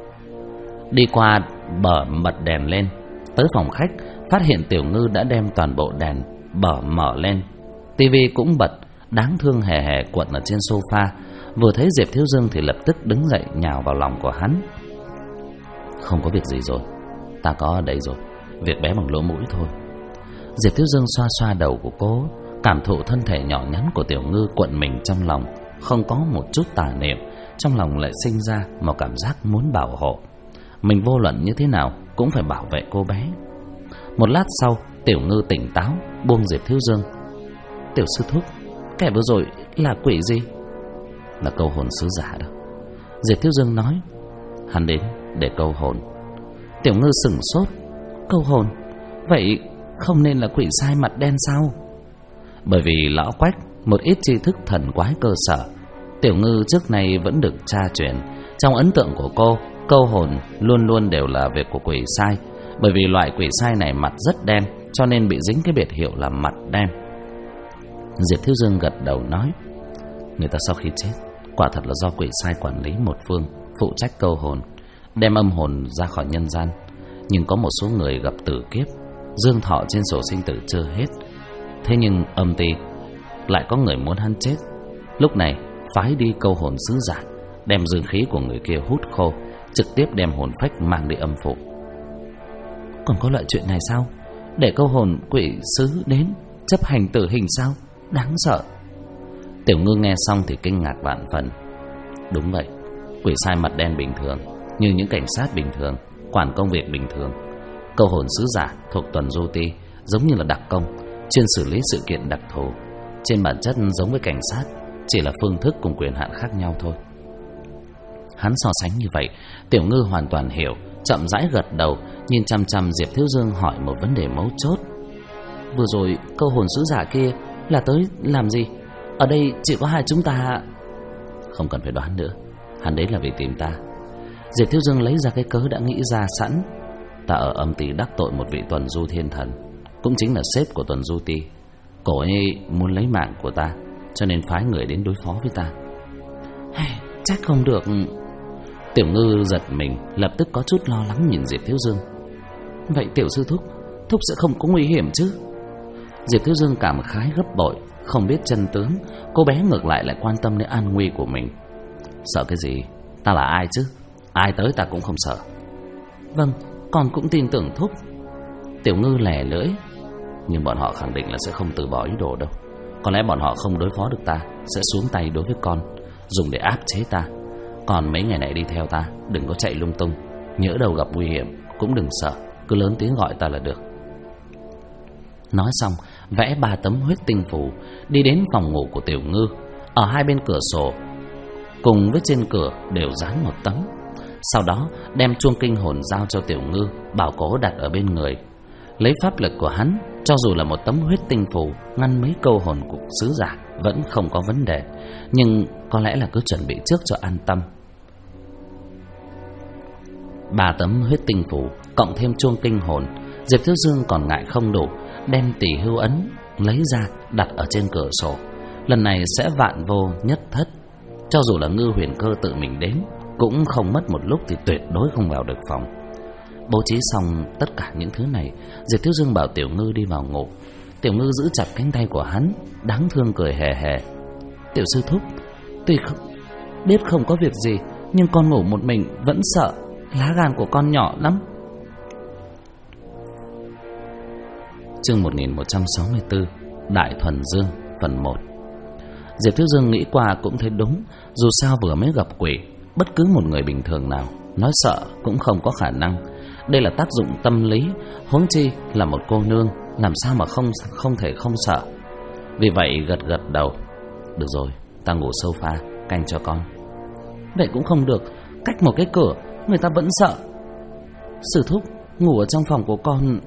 Đi qua bờ bật đèn lên, tới phòng khách, phát hiện Tiểu Ngư đã đem toàn bộ đèn bờ mở lên. tivi cũng bật, đáng thương hề hề cuộn ở trên sofa. Vừa thấy Diệp Thiếu Dương thì lập tức đứng dậy nhào vào lòng của hắn. Không có việc gì rồi, ta có ở đây rồi, việc bé bằng lỗ mũi thôi. Diệp Thiếu Dương xoa xoa đầu của cô, cảm thụ thân thể nhỏ nhắn của Tiểu Ngư cuộn mình trong lòng, không có một chút tà niệm, trong lòng lại sinh ra một cảm giác muốn bảo hộ. Mình vô luận như thế nào cũng phải bảo vệ cô bé. Một lát sau, Tiểu Ngư tỉnh táo, buông Diệp Thiếu Dương. Tiểu sư thúc, kẻ vừa rồi là quỷ gì? Là câu hồn sứ giả đó, Diệp Thiếu Dương nói. Hắn đến để câu hồn. Tiểu Ngư sửng sốt. Câu hồn? Vậy không nên là quỷ sai mặt đen sao? Bởi vì lão Quách một ít tri thức thần quái cơ sở, Tiểu Ngư trước nay vẫn được tra truyền. Trong ấn tượng của cô, câu hồn luôn luôn đều là việc của quỷ sai. Bởi vì loại quỷ sai này mặt rất đen, cho nên bị dính cái biệt hiệu là mặt đen. Diệp Thiếu Dương gật đầu nói, người ta sau khi chết quả thật là do quỷ sai quản lý một phương, phụ trách câu hồn, đem âm hồn ra khỏi nhân gian. Nhưng có một số người gặp tử kiếp, dương thọ trên sổ sinh tử chưa hết. Thế nhưng âm ty lại có người muốn hắn chết. Lúc này phái đi câu hồn sứ giả, đem dương khí của người kia hút khô, trực tiếp đem hồn phách mang đi âm phủ. Còn có loại chuyện này sao? Để câu hồn quỷ sứ đến chấp hành tử hình sao? Đáng sợ. Tiểu Ngư nghe xong thì kinh ngạc vạn phần. Đúng vậy, quỷ sai mặt đen bình thường, như những cảnh sát bình thường, quản công việc bình thường. Câu hồn sứ giả thuộc tuần du ti, giống như là đặc công, chuyên xử lý sự kiện đặc thù. Trên bản chất giống với cảnh sát, chỉ là phương thức cùng quyền hạn khác nhau thôi. Hắn so sánh như vậy, Tiểu Ngư hoàn toàn hiểu, chậm rãi gật đầu, nhìn chăm chăm Diệp Thiếu Dương hỏi một vấn đề mấu chốt. Vừa rồi câu hồn sứ giả kia là tới làm gì? Ở đây chỉ có hai chúng ta. Không cần phải đoán nữa, hắn đấy là vì tìm ta. Diệp Thiếu Dương lấy ra cái cớ đã nghĩ ra sẵn. Ta ở âm ty đắc tội một vị tuần du thiên thần, cũng chính là sếp của tuần du ti. Cổ ấy muốn lấy mạng của ta, cho nên phái người đến đối phó với ta. Chắc không được. Tiểu Ngư giật mình, lập tức có chút lo lắng nhìn Diệp Thiếu Dương. Vậy tiểu sư thúc sẽ không có nguy hiểm chứ? Diệp Thiếu Dương cảm khái gấp bội, không biết chân tướng. Cô bé ngược lại quan tâm đến an nguy của mình. Sợ cái gì? Ta là ai chứ? Ai tới ta cũng không sợ. Vâng, con cũng tin tưởng thúc. Tiểu Ngư lẻ lưỡi. Nhưng bọn họ khẳng định là sẽ không từ bỏ ý đồ đâu. Có lẽ bọn họ không đối phó được ta, sẽ xuống tay đối với con, dùng để áp chế ta. Còn mấy ngày này đi theo ta, đừng có chạy lung tung. Nhỡ đầu gặp nguy hiểm cũng đừng sợ, cứ lớn tiếng gọi ta là được. Nói xong, vẽ 3 tấm huyết tinh phù, đi đến phòng ngủ của Tiểu Ngư. Ở hai bên cửa sổ cùng với trên cửa đều dán một tấm. Sau đó đem chuông kinh hồn giao cho Tiểu Ngư, bảo cố đặt ở bên người. Lấy pháp lực của hắn, cho dù là một tấm huyết tinh phù ngăn mấy câu hồn của sứ giả vẫn không có vấn đề. Nhưng có lẽ là cứ chuẩn bị trước cho an tâm. 3 tấm huyết tinh phù cộng thêm chuông kinh hồn, Diệp Thiếu Dương còn ngại không đủ, đem tỷ hưu ấn lấy ra đặt ở trên cửa sổ. Lần này sẽ vạn vô nhất thất. Cho dù là Ngư Huyền Cơ tự mình đến, cũng không mất một lúc thì tuyệt đối không vào được phòng. Bố trí xong tất cả những thứ này, Diệp Thiếu Dương bảo Tiểu Ngư đi vào ngủ. Tiểu Ngư giữ chặt cánh tay của hắn, đáng thương cười hề hề. Tiểu sư thúc, biết không có việc gì, nhưng con ngủ một mình vẫn sợ. Lá gan của con nhỏ lắm. Chương 1164 Đại Thuần Dương phần 1. Diệp Thiếu Dương nghĩ qua cũng thấy đúng. Dù sao vừa mới gặp quỷ, bất cứ một người bình thường nào nói sợ cũng không có khả năng. Đây là tác dụng tâm lý, huống chi là một cô nương, làm sao mà không thể không sợ. Vì vậy gật đầu. Được rồi, ta ngủ sofa canh cho con. Vậy cũng không được, cách một cái cửa người ta vẫn sợ. Sư thúc, ngủ ở trong phòng của con.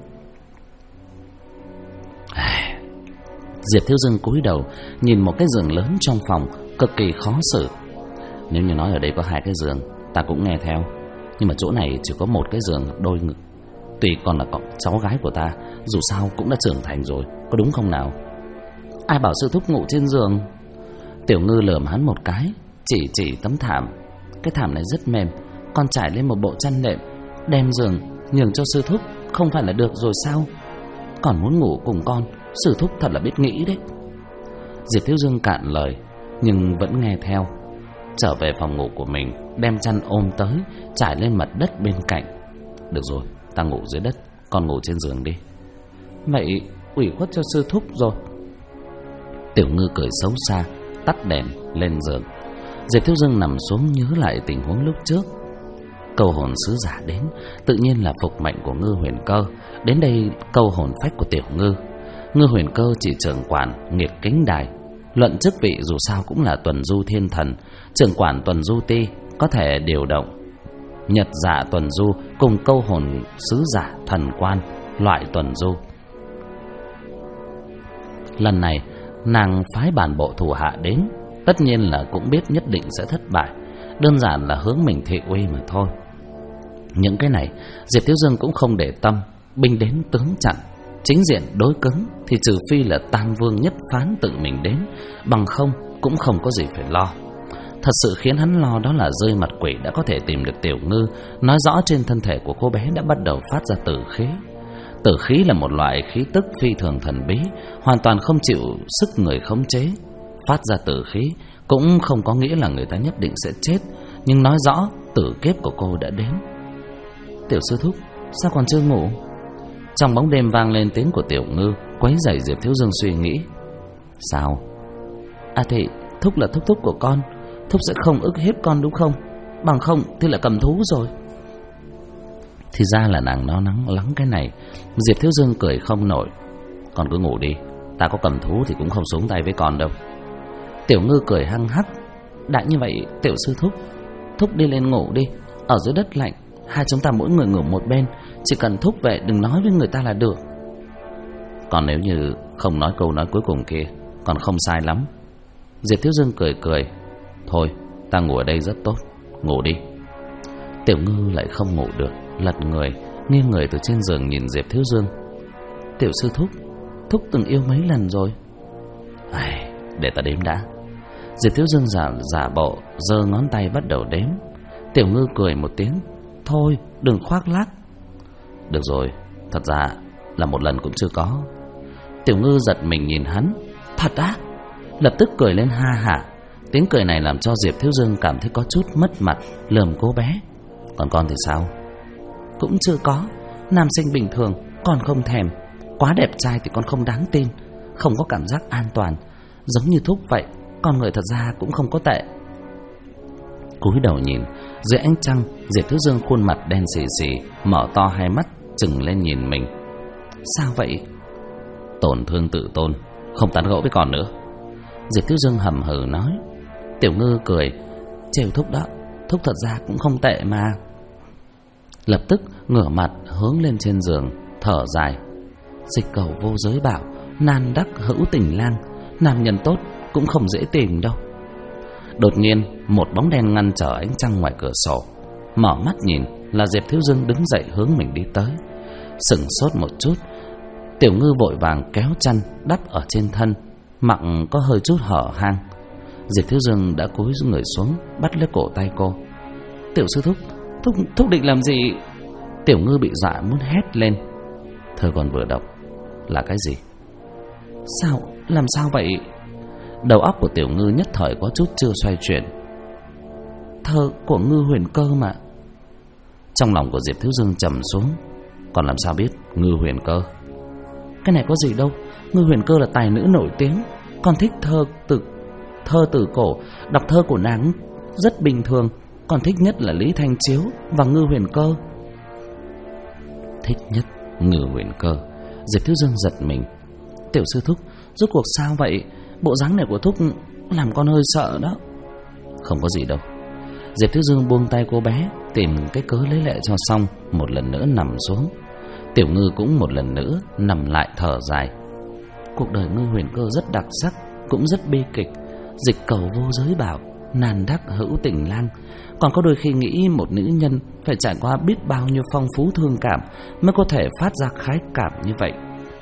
Diệp Thiếu Dương cúi đầu nhìn một cái giường lớn trong phòng, cực kỳ khó xử. Nếu như nói ở đây có 2 cái giường, ta cũng nghe theo. Nhưng mà chỗ này chỉ có 1 cái giường đôi ngực. Tuy còn là con cháu gái của ta, dù sao cũng đã trưởng thành rồi, có đúng không nào? Ai bảo sư thúc ngủ trên giường? Tiểu Ngư lườm hắn một cái, chỉ tấm thảm. Cái thảm này rất mềm, con trải lên một bộ chăn nệm, đem giường nhường cho sư thúc không phải là được rồi sao? Còn muốn ngủ cùng con, sư thúc thật là biết nghĩ đấy. Diệp Thiếu Dương cạn lời, nhưng vẫn nghe theo. Trở về phòng ngủ của mình, đem chăn ôm tới, trải lên mặt đất bên cạnh. Được rồi, ta ngủ dưới đất, con ngủ trên giường đi. Vậy ủy khuất cho sư thúc rồi. Tiểu Ngư cười xấu xa, tắt đèn lên giường. Diệp Thiếu Dương nằm xuống nhớ lại tình huống lúc trước. Câu hồn sứ giả đến, tự nhiên là phục mệnh của Ngư Huyền Cơ. Đến đây câu hồn phách của Tiểu Ngư. Ngư Huyền Cơ chỉ trưởng quản Nghiệt Kính Đài, luận chức vị dù sao cũng là tuần du thiên thần. Trưởng quản tuần du ti có thể điều động Nhật Dạ tuần du cùng câu hồn sứ giả thần quan loại tuần du. Lần này nàng phái bản bộ thủ hạ đến, tất nhiên là cũng biết nhất định sẽ thất bại, đơn giản là hướng mình thị uy mà thôi. Những cái này Diệp Thiếu Dương cũng không để tâm. Binh đến tướng chặn, chính diện đối cứng thì trừ phi là Tam Vương Nhất Phán tự mình đến, bằng không cũng không có gì phải lo. Thật sự khiến hắn lo đó là rơi mặt quỷ đã có thể tìm được Tiểu Ngư, nói rõ trên thân thể của cô bé đã bắt đầu phát ra tử khí. Tử khí là một loại khí tức phi thường thần bí, hoàn toàn không chịu sức người khống chế. Phát ra tử khí cũng không có nghĩa là người ta nhất định sẽ chết, nhưng nói rõ tử kiếp của cô đã đến. Tiểu sư thúc, sao còn chưa ngủ? Trong bóng đêm vang lên tiếng của Tiểu Ngư, quấy rầy Diệp Thiếu Dương suy nghĩ. Sao? À thì thúc là thúc của con, thúc sẽ không ức hiếp con đúng không? Bằng không thì là cầm thú rồi. Thì ra là nàng lo lắng cái này. Diệp Thiếu Dương cười không nổi. Con cứ ngủ đi, ta có cầm thú thì cũng không xuống tay với con đâu. Tiểu Ngư cười hăng hắc. Đã như vậy Tiểu sư thúc đi lên ngủ đi. Ở dưới đất lạnh, hai chúng ta mỗi người ngủ một bên, chỉ cần thúc về đừng nói với người ta là được. Còn nếu như không nói câu nói cuối cùng kia, còn không sai lắm. Diệp Thiếu Dương cười. Thôi, ta ngủ ở đây rất tốt, ngủ đi. Tiểu Ngư lại không ngủ được, lật người, nghiêng người từ trên giường nhìn Diệp Thiếu Dương. Tiểu sư thúc từng yêu mấy lần rồi? Để ta đếm đã. Diệp Thiếu Dương giả bộ giơ ngón tay bắt đầu đếm. Tiểu Ngư cười một tiếng. Thôi đừng khoác lác. Được rồi, thật ra là một lần cũng chưa có. Tiểu Ngư giật mình nhìn hắn. Thật á? Lập tức cười lên ha hả. Tiếng cười này làm cho Diệp Thiếu Dương cảm thấy có chút mất mặt, lườm cô bé. Còn con thì sao? Cũng chưa có. Nam sinh bình thường, con không thèm. Quá đẹp trai thì con không đáng tin, không có cảm giác an toàn. Giống như thúc vậy, con người thật ra cũng không có tệ. Cúi đầu nhìn, dưới ánh trăng, Diệp Thiếu Dương khuôn mặt đen xì xì, mở to hai mắt, trừng lên nhìn mình. Sao vậy? Tổn thương tự tôn, không tán gẫu với con nữa. Diệp Thiếu Dương hầm hừ nói. Tiểu Ngư cười. Trêu thúc đó, thúc thật ra cũng không tệ mà. Lập tức ngửa mặt hướng lên trên giường, thở dài. Dịch cầu vô giới bảo, nan đắc hữu tình lang, nam nhân tốt cũng không dễ tìm đâu. Đột nhiên một bóng đen ngăn trở ánh trăng ngoài cửa sổ. Mở mắt nhìn là Diệp Thiếu Dương đứng dậy hướng mình đi tới. Sững sốt một chút, Tiểu Ngư vội vàng kéo chăn đắp ở trên thân, mặc có hơi chút hở hang. Diệp Thiếu Dương đã cúi người xuống, bắt lấy cổ tay cô. Tiểu sư thúc định làm gì? Tiểu Ngư bị dọa muốn hét lên. Thơ còn vừa đọc là cái gì? Sao? Làm sao vậy? Đầu óc của Tiểu Ngư nhất thời có chút chưa xoay chuyển. thơ của Ngư Huyền Cơ mà. Trong lòng của Diệp Thiếu Dương trầm xuống. Còn làm sao biết Ngư Huyền Cơ? Cái này có gì đâu, Ngư Huyền Cơ là tài nữ nổi tiếng. Con thích thơ từ cổ. Đọc thơ của nàng rất bình thường. Con thích nhất là Lý Thanh Chiếu và Ngư Huyền Cơ. Thích nhất Ngư Huyền Cơ? Diệp Thiếu Dương giật mình. Tiểu sư thúc, rốt cuộc sao vậy? Bộ dáng này của thúc làm con hơi sợ đó. Không có gì đâu. Diệp Thiếu Dương buông tay cô bé, tìm cái cớ lấy lệ cho xong, một lần nữa nằm xuống. Tiểu Ngư cũng một lần nữa nằm lại thở dài. Cuộc đời Ngư Huyền Cơ rất đặc sắc, cũng rất bi kịch. Dịch cầu vô giới bảo, nan đắc hữu tình lang. Còn có đôi khi nghĩ một nữ nhân phải trải qua biết bao nhiêu phong phú thương cảm mới có thể phát ra khái cảm như vậy.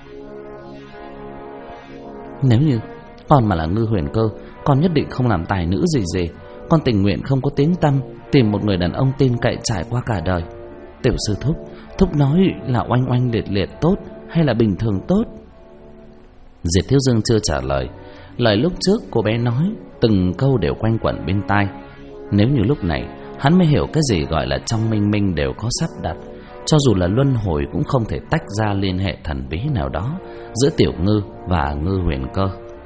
Nếu như con mà là Ngư Huyền Cơ, con nhất định không làm tài nữ gì. Con tình nguyện không có tiếng tăm, tìm một người đàn ông tin cậy trải qua cả đời. Tiểu sư thúc, thúc nói là oanh oanh liệt liệt tốt hay là bình thường tốt? Diệp Thiếu Dương chưa trả lời. Lời lúc trước cô bé nói từng câu đều quanh quẩn bên tai. Nếu như lúc này hắn mới hiểu cái gì gọi là trong minh minh đều có sắp đặt. Cho dù là luân hồi cũng không thể tách ra liên hệ thần bí nào đó giữa Tiểu Ngư và Ngư Huyền Cơ.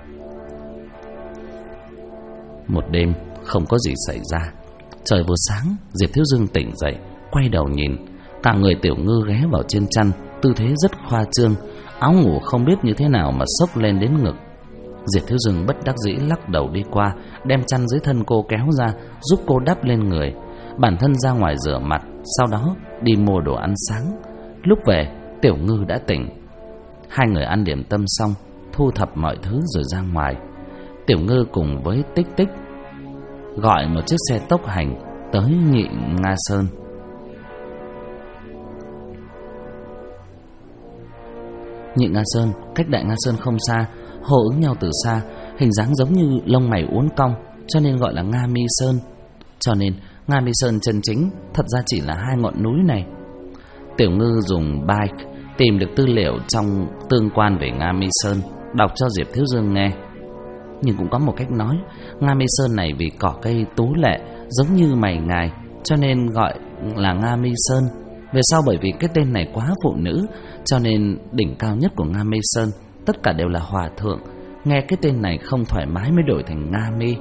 Một đêm không có gì xảy ra. Trời vừa sáng, Diệp Thiếu Dương tỉnh dậy, quay đầu nhìn. Cả người Tiểu Ngư ghé vào trên chăn, tư thế rất khoa trương, áo ngủ không biết như thế nào mà xốc lên đến ngực. Diệp Thiếu Dương bất đắc dĩ lắc đầu đi qua, đem chăn dưới thân cô kéo ra, giúp cô đắp lên người. Bản thân ra ngoài rửa mặt, sau đó đi mua đồ ăn sáng. Lúc về, Tiểu Ngư đã tỉnh. Hai người ăn điểm tâm xong, thu thập mọi thứ rồi ra ngoài. Tiểu Ngư cùng với Tích Tích gọi một chiếc xe tốc hành tới Nhị Nga Sơn. Nhị Nga Sơn cách Đại Nga Sơn không xa, hô ứng nhau từ xa, hình dáng giống như lông mày uốn cong, cho nên gọi là Nga Mi Sơn. Cho nên Nga Mi Sơn chân chính thật ra chỉ là hai ngọn núi này. Tiểu Ngư dùng bike tìm được tư liệu trong tương quan về Nga Mi Sơn, đọc cho Diệp Thiếu Dương nghe. Nhưng cũng có một cách nói, Nga Mi Sơn này vì cỏ cây tú lệ giống như mày ngài, cho nên gọi là Nga Mi Sơn. Về sau bởi vì cái tên này quá phụ nữ, cho nên đỉnh cao nhất của Nga Mi Sơn tất cả đều là hòa thượng. Nghe cái tên này không thoải mái mới đổi thành Nga Mi.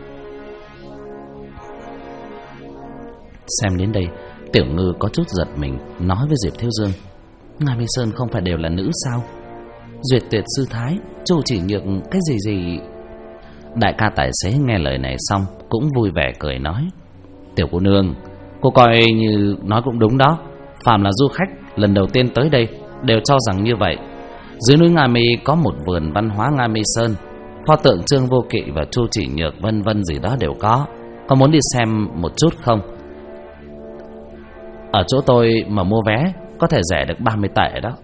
Xem đến đây, Tiểu Ngư có chút giật mình, nói với Diệp Thiếu Dương: Nga Mi Sơn không phải đều là nữ sao? Duyệt Tuyệt Sư Thái, Chu Chỉ Nhược, cái gì? Đại ca tài xế nghe lời này xong cũng vui vẻ cười nói: Tiểu cô nương, cô coi như nói cũng đúng đó. Phàm là du khách lần đầu tiên tới đây đều cho rằng như vậy. Dưới núi Nga Mi có một vườn văn hóa Nga Mi Sơn, pho tượng Trương Vô Kỵ và Chu Chỉ Nhược vân vân gì đó đều có. Có muốn đi xem một chút không? Ở chỗ tôi mà mua vé có thể rẻ được 30 tệ đó.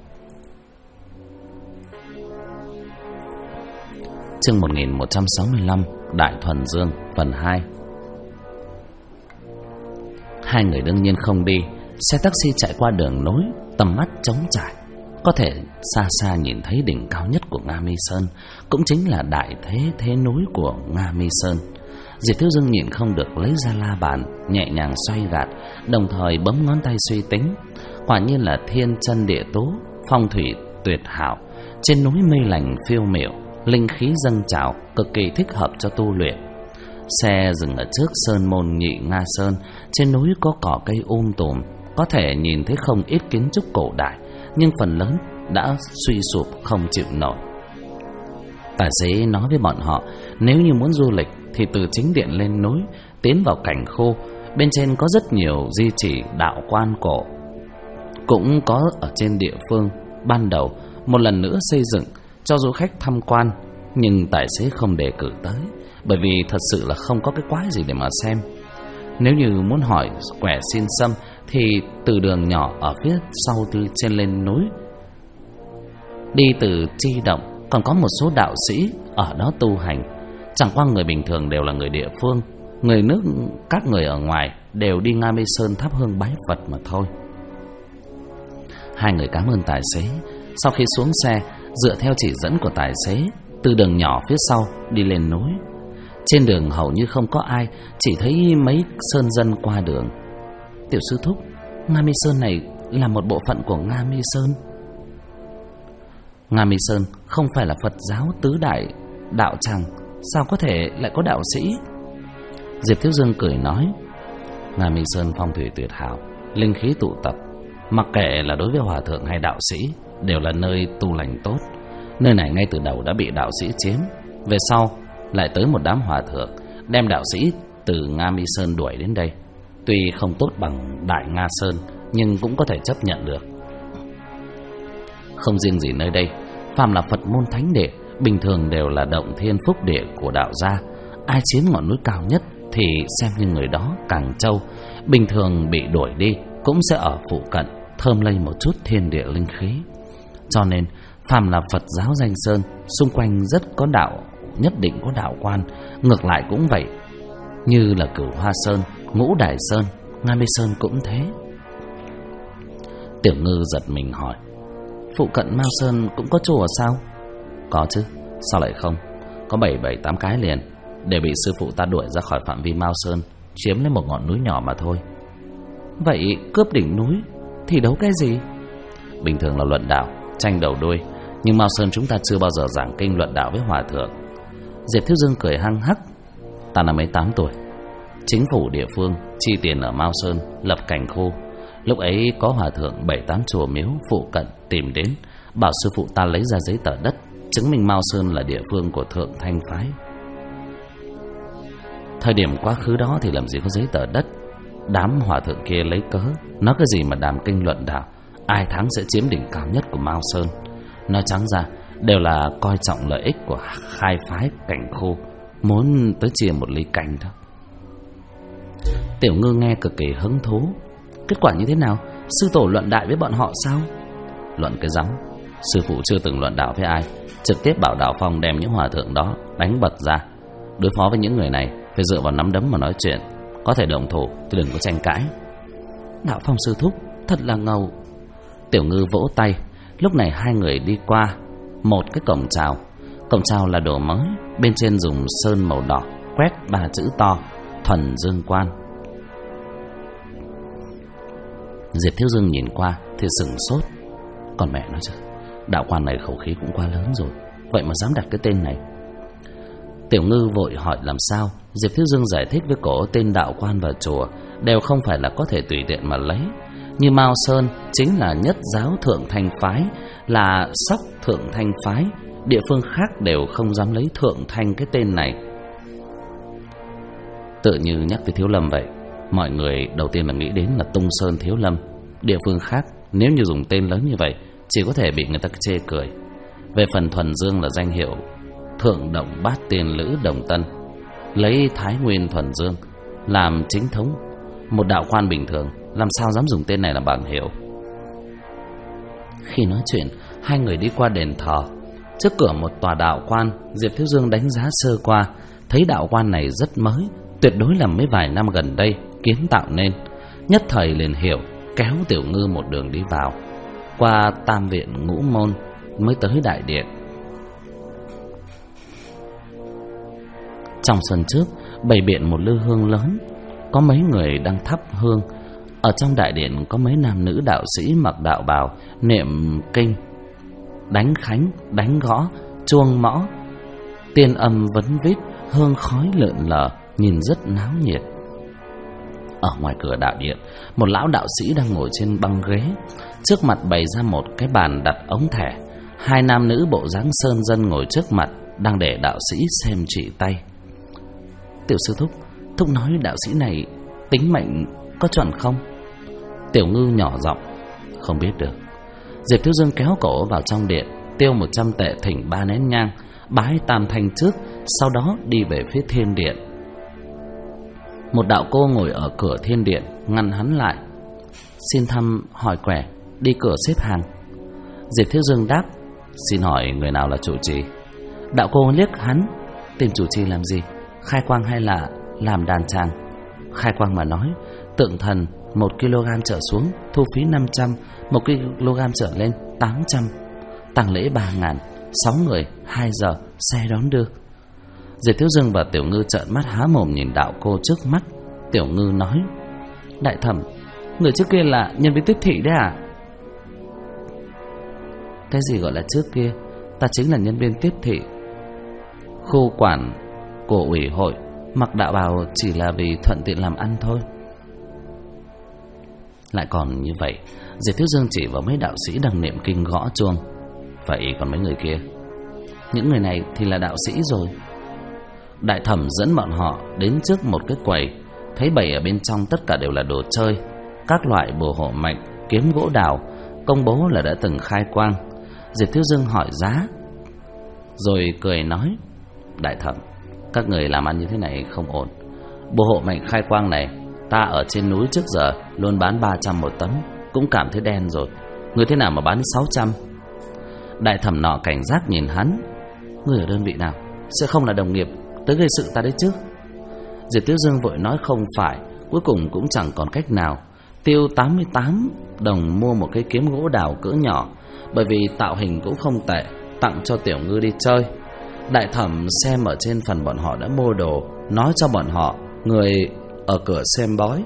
Chương 1165 Đại Thuần Dương phần 2. Hai người đương nhiên không đi. Xe taxi chạy qua đường nối, tầm mắt trống trải, có thể xa xa nhìn thấy đỉnh cao nhất của Nga Mi Sơn, cũng chính là đại thế núi của Nga Mi Sơn. Diệp Thiếu Dương nhịn không được lấy ra la bàn, nhẹ nhàng xoay gạt, đồng thời bấm ngón tay suy tính. Quả nhiên là thiên chân địa tú, phong thủy tuyệt hảo, trên núi mây lành phiêu miểu, linh khí dâng trào, cực kỳ thích hợp cho tu luyện. Xe dừng ở trước sơn môn Nhị Nga Sơn. Trên núi có cỏ cây tùm, có thể nhìn thấy không ít kiến trúc cổ đại, nhưng phần lớn đã suy sụp không chịu nổi. Tài xế nói với bọn họ, nếu như muốn du lịch thì từ chính điện lên núi, tiến vào cảnh khu, bên trên có rất nhiều di chỉ đạo quan cổ, cũng có ở trên địa phương ban đầu một lần nữa xây dựng cho du khách tham quan. Nhưng tài xế không đề cử tới, bởi vì thật sự là không có cái quái gì để mà xem. Nếu như muốn hỏi quẻ xin xâm thì từ đường nhỏ ở phía sau trên lên núi, đi từ Chi Động, còn có một số đạo sĩ ở đó tu hành. Chẳng qua người bình thường đều là người địa phương, người nước các người ở ngoài đều đi Nga Mi Sơn thắp hương bái Phật mà thôi. Hai người cảm ơn tài xế. Sau khi xuống xe, dựa theo chỉ dẫn của tài xế, từ đường nhỏ phía sau đi lên núi. Trên đường hầu như không có ai, chỉ thấy mấy sơn dân qua đường. Tiểu sư thúc, Nga Mi Sơn này là một bộ phận của Nga Mi Sơn. Nga Mi Sơn không phải là Phật giáo tứ đại đạo tràng, sao có thể lại có đạo sĩ? Diệp Thiếu Dương cười nói, Nga Mi Sơn phong thủy tuyệt hảo, linh khí tụ tập, mặc kệ là đối với hòa thượng hay đạo sĩ đều là nơi tu lành tốt. Nơi này ngay từ đầu đã bị đạo sĩ chiếm, về sau lại tới một đám hòa thượng đem đạo sĩ từ Nga Mi Sơn đuổi đến đây. Tuy không tốt bằng Đại Nga Sơn, nhưng cũng có thể chấp nhận được. Không riêng gì nơi đây, phàm là Phật môn thánh địa bình thường đều là động thiên phúc địa của đạo gia. Ai chiếm ngọn núi cao nhất thì xem như người đó càng trâu. Bình thường bị đuổi đi cũng sẽ ở phụ cận thơm lây một chút thiên địa linh khí. Cho nên phàm là Phật giáo danh sơn, xung quanh rất có đạo, nhất định có đạo quan. Ngược lại cũng vậy, như là Cửu Hoa Sơn, Ngũ Đài Sơn, Nga Mi Sơn cũng thế. Tiểu Ngư giật mình hỏi, phụ cận Mao Sơn cũng có chùa sao? Có chứ, sao lại không? Có 7-8 cái liền, để bị sư phụ ta đuổi ra khỏi phạm vi Mao Sơn, chiếm lấy một ngọn núi nhỏ mà thôi. Vậy cướp đỉnh núi thì đấu cái gì? Bình thường là luận đạo, tranh đầu đuôi, nhưng Mao Sơn chúng ta chưa bao giờ giảng kinh luận đạo với hòa thượng. Diệp Thiếu Dương cười hăng hắc, ta năm ấy 8 tuổi, chính phủ địa phương chi tiền ở Mao Sơn lập cảnh khu. Lúc ấy có hòa thượng 7-8 chùa miếu phụ cận tìm đến, bảo sư phụ ta lấy ra giấy tờ đất chứng minh Mao Sơn là địa phương của Thượng Thanh phái. Thời điểm quá khứ đó thì làm gì có giấy tờ đất. Đám hòa thượng kia lấy cớ nói cái gì mà đàm kinh luận đạo, ai thắng sẽ chiếm đỉnh cao nhất của Mao Sơn. Nói trắng ra đều là coi trọng lợi ích của khai phái cảnh khu, muốn tới chia một ly canh thôi. Tiểu Ngư nghe cực kỳ hứng thú. Kết quả như thế nào? Sư tổ luận đại với bọn họ sao? Luận cái rắm, sư phụ chưa từng luận đạo với ai, trực tiếp bảo Đạo Phong đem những hòa thượng đó đánh bật ra. Đối phó với những người này phải dựa vào nắm đấm mà nói chuyện, có thể động thủ thì đừng có tranh cãi. Đạo Phong sư thúc thật là ngầu. Tiểu Ngư vỗ tay. Lúc này hai người đi qua một cái cổng chào. Cổng chào là đồ mới, bên trên dùng sơn màu đỏ quét 3 chữ to Thuần Dương Quan. Diệp Thiếu Dương nhìn qua thì sửng sốt. Còn mẹ nói chứ, đạo quan này khẩu khí cũng quá lớn rồi, vậy mà dám đặt cái tên này. Tiểu Ngư vội hỏi làm sao. Diệp Thiếu Dương giải thích với cổ tên đạo quan và chùa đều không phải là có thể tùy tiện mà lấy. Như Mao Sơn chính là nhất giáo Thượng Thanh phái, là Sóc Thượng Thanh phái, địa phương khác đều không dám lấy Thượng Thanh cái tên này. Tự như nhắc tới Thiếu Lâm vậy, mọi người đầu tiên là nghĩ đến là Tung Sơn Thiếu Lâm. Địa phương khác nếu như dùng tên lớn như vậy chỉ có thể bị người ta chê cười. Về phần Thuần Dương là danh hiệu Thượng Động Bát Tiên Lữ Đồng Tân, lấy Thái Nguyên Thuần Dương làm chính thống. Một đạo quan bình thường làm sao dám dùng tên này làm bảng hiệu. Khi nói chuyện, hai người đi qua đền thờ. Trước cửa một tòa đạo quan, Diệp Thiếu Dương đánh giá sơ qua, thấy đạo quan này rất mới, tuyệt đối là mới vài năm gần đây kiến tạo nên. Nhất thời liền hiểu, kéo Tiểu Ngư một đường đi vào, qua tam viện ngũ môn mới tới đại điện. Trong sân trước bày biện một lư hương lớn, có mấy người đang thắp hương. Ở trong đại điện có mấy nam nữ đạo sĩ mặc đạo bào niệm kinh, đánh khánh, đánh gõ, chuông mõ, tiên âm vấn vít, hương khói lượn lờ, nhìn rất náo nhiệt. Ở ngoài cửa đạo điện, một lão đạo sĩ đang ngồi trên băng ghế, trước mặt bày ra một cái bàn đặt ống thẻ. Hai nam nữ bộ dáng sơn dân ngồi trước mặt, đang để đạo sĩ xem chỉ tay. Tiểu sư thúc, thúc nói đạo sĩ này tính mệnh có chuẩn không? Tiểu Ngư nhỏ giọng, không biết được. Diệp Thiếu Dương kéo cổ vào trong điện, tiêu 100 tệ thỉnh 3 nén nhang, bái tam thanh trước, sau đó đi về phía thiên điện. Một đạo cô ngồi ở cửa thiên điện ngăn hắn lại. Xin thăm hỏi quẻ, đi cửa xếp hàng. Diệp Thiếu Dương đáp, xin hỏi người nào là trụ trì? Đạo cô liếc hắn, tìm trụ trì làm gì, khai quang hay là làm đàn tràng? Khai quang mà nói, tượng thần 1 kg trở xuống thu phí 500, 1 kg trở lên 800, tang lễ 3.000, 6 người 2 giờ xe đón đưa. Diệp Thiếu Dương và Tiểu Ngư trợn mắt há mồm nhìn đạo cô trước mắt. Tiểu Ngư nói: đại thẩm, người trước kia là nhân viên tiếp thị đấy à? Cái gì gọi là trước kia? Ta chính là nhân viên tiếp thị. Khu quản của ủy hội, mặc đạo bào chỉ là vì thuận tiện làm ăn thôi. Lại còn như vậy. Diệp Thiếu Dương chỉ vào mấy đạo sĩ đang niệm kinh gõ chuông. Vậy còn mấy người kia? Những người này thì là đạo sĩ rồi. Đại thẩm dẫn bọn họ đến trước một cái quầy, thấy bày ở bên trong tất cả đều là đồ chơi, các loại bùa hộ mệnh, kiếm gỗ đào, công bố là đã từng khai quang. Diệp Thiếu Dương hỏi giá, rồi cười nói: đại thẩm, các người làm ăn như thế này không ổn. Bùa hộ mệnh khai quang này, ta ở trên núi trước giờ luôn bán 300 một tấm, cũng cảm thấy đen rồi. Người thế nào mà bán 600? Đại thẩm nọ cảnh giác nhìn hắn: người ở đơn vị nào? Sẽ không là đồng nghiệp tới gây sự ta đấy chứ? Diệp Thiếu Dương vội nói không phải. Cuối cùng cũng chẳng còn cách nào, tiêu 88 đồng mua một cái kiếm gỗ đào cỡ nhỏ, bởi vì tạo hình cũng không tệ, tặng cho Tiểu Ngư đi chơi. Đại thẩm xem ở trên phần bọn họ đã mua đồ, nói cho bọn họ người ở cửa xem bói,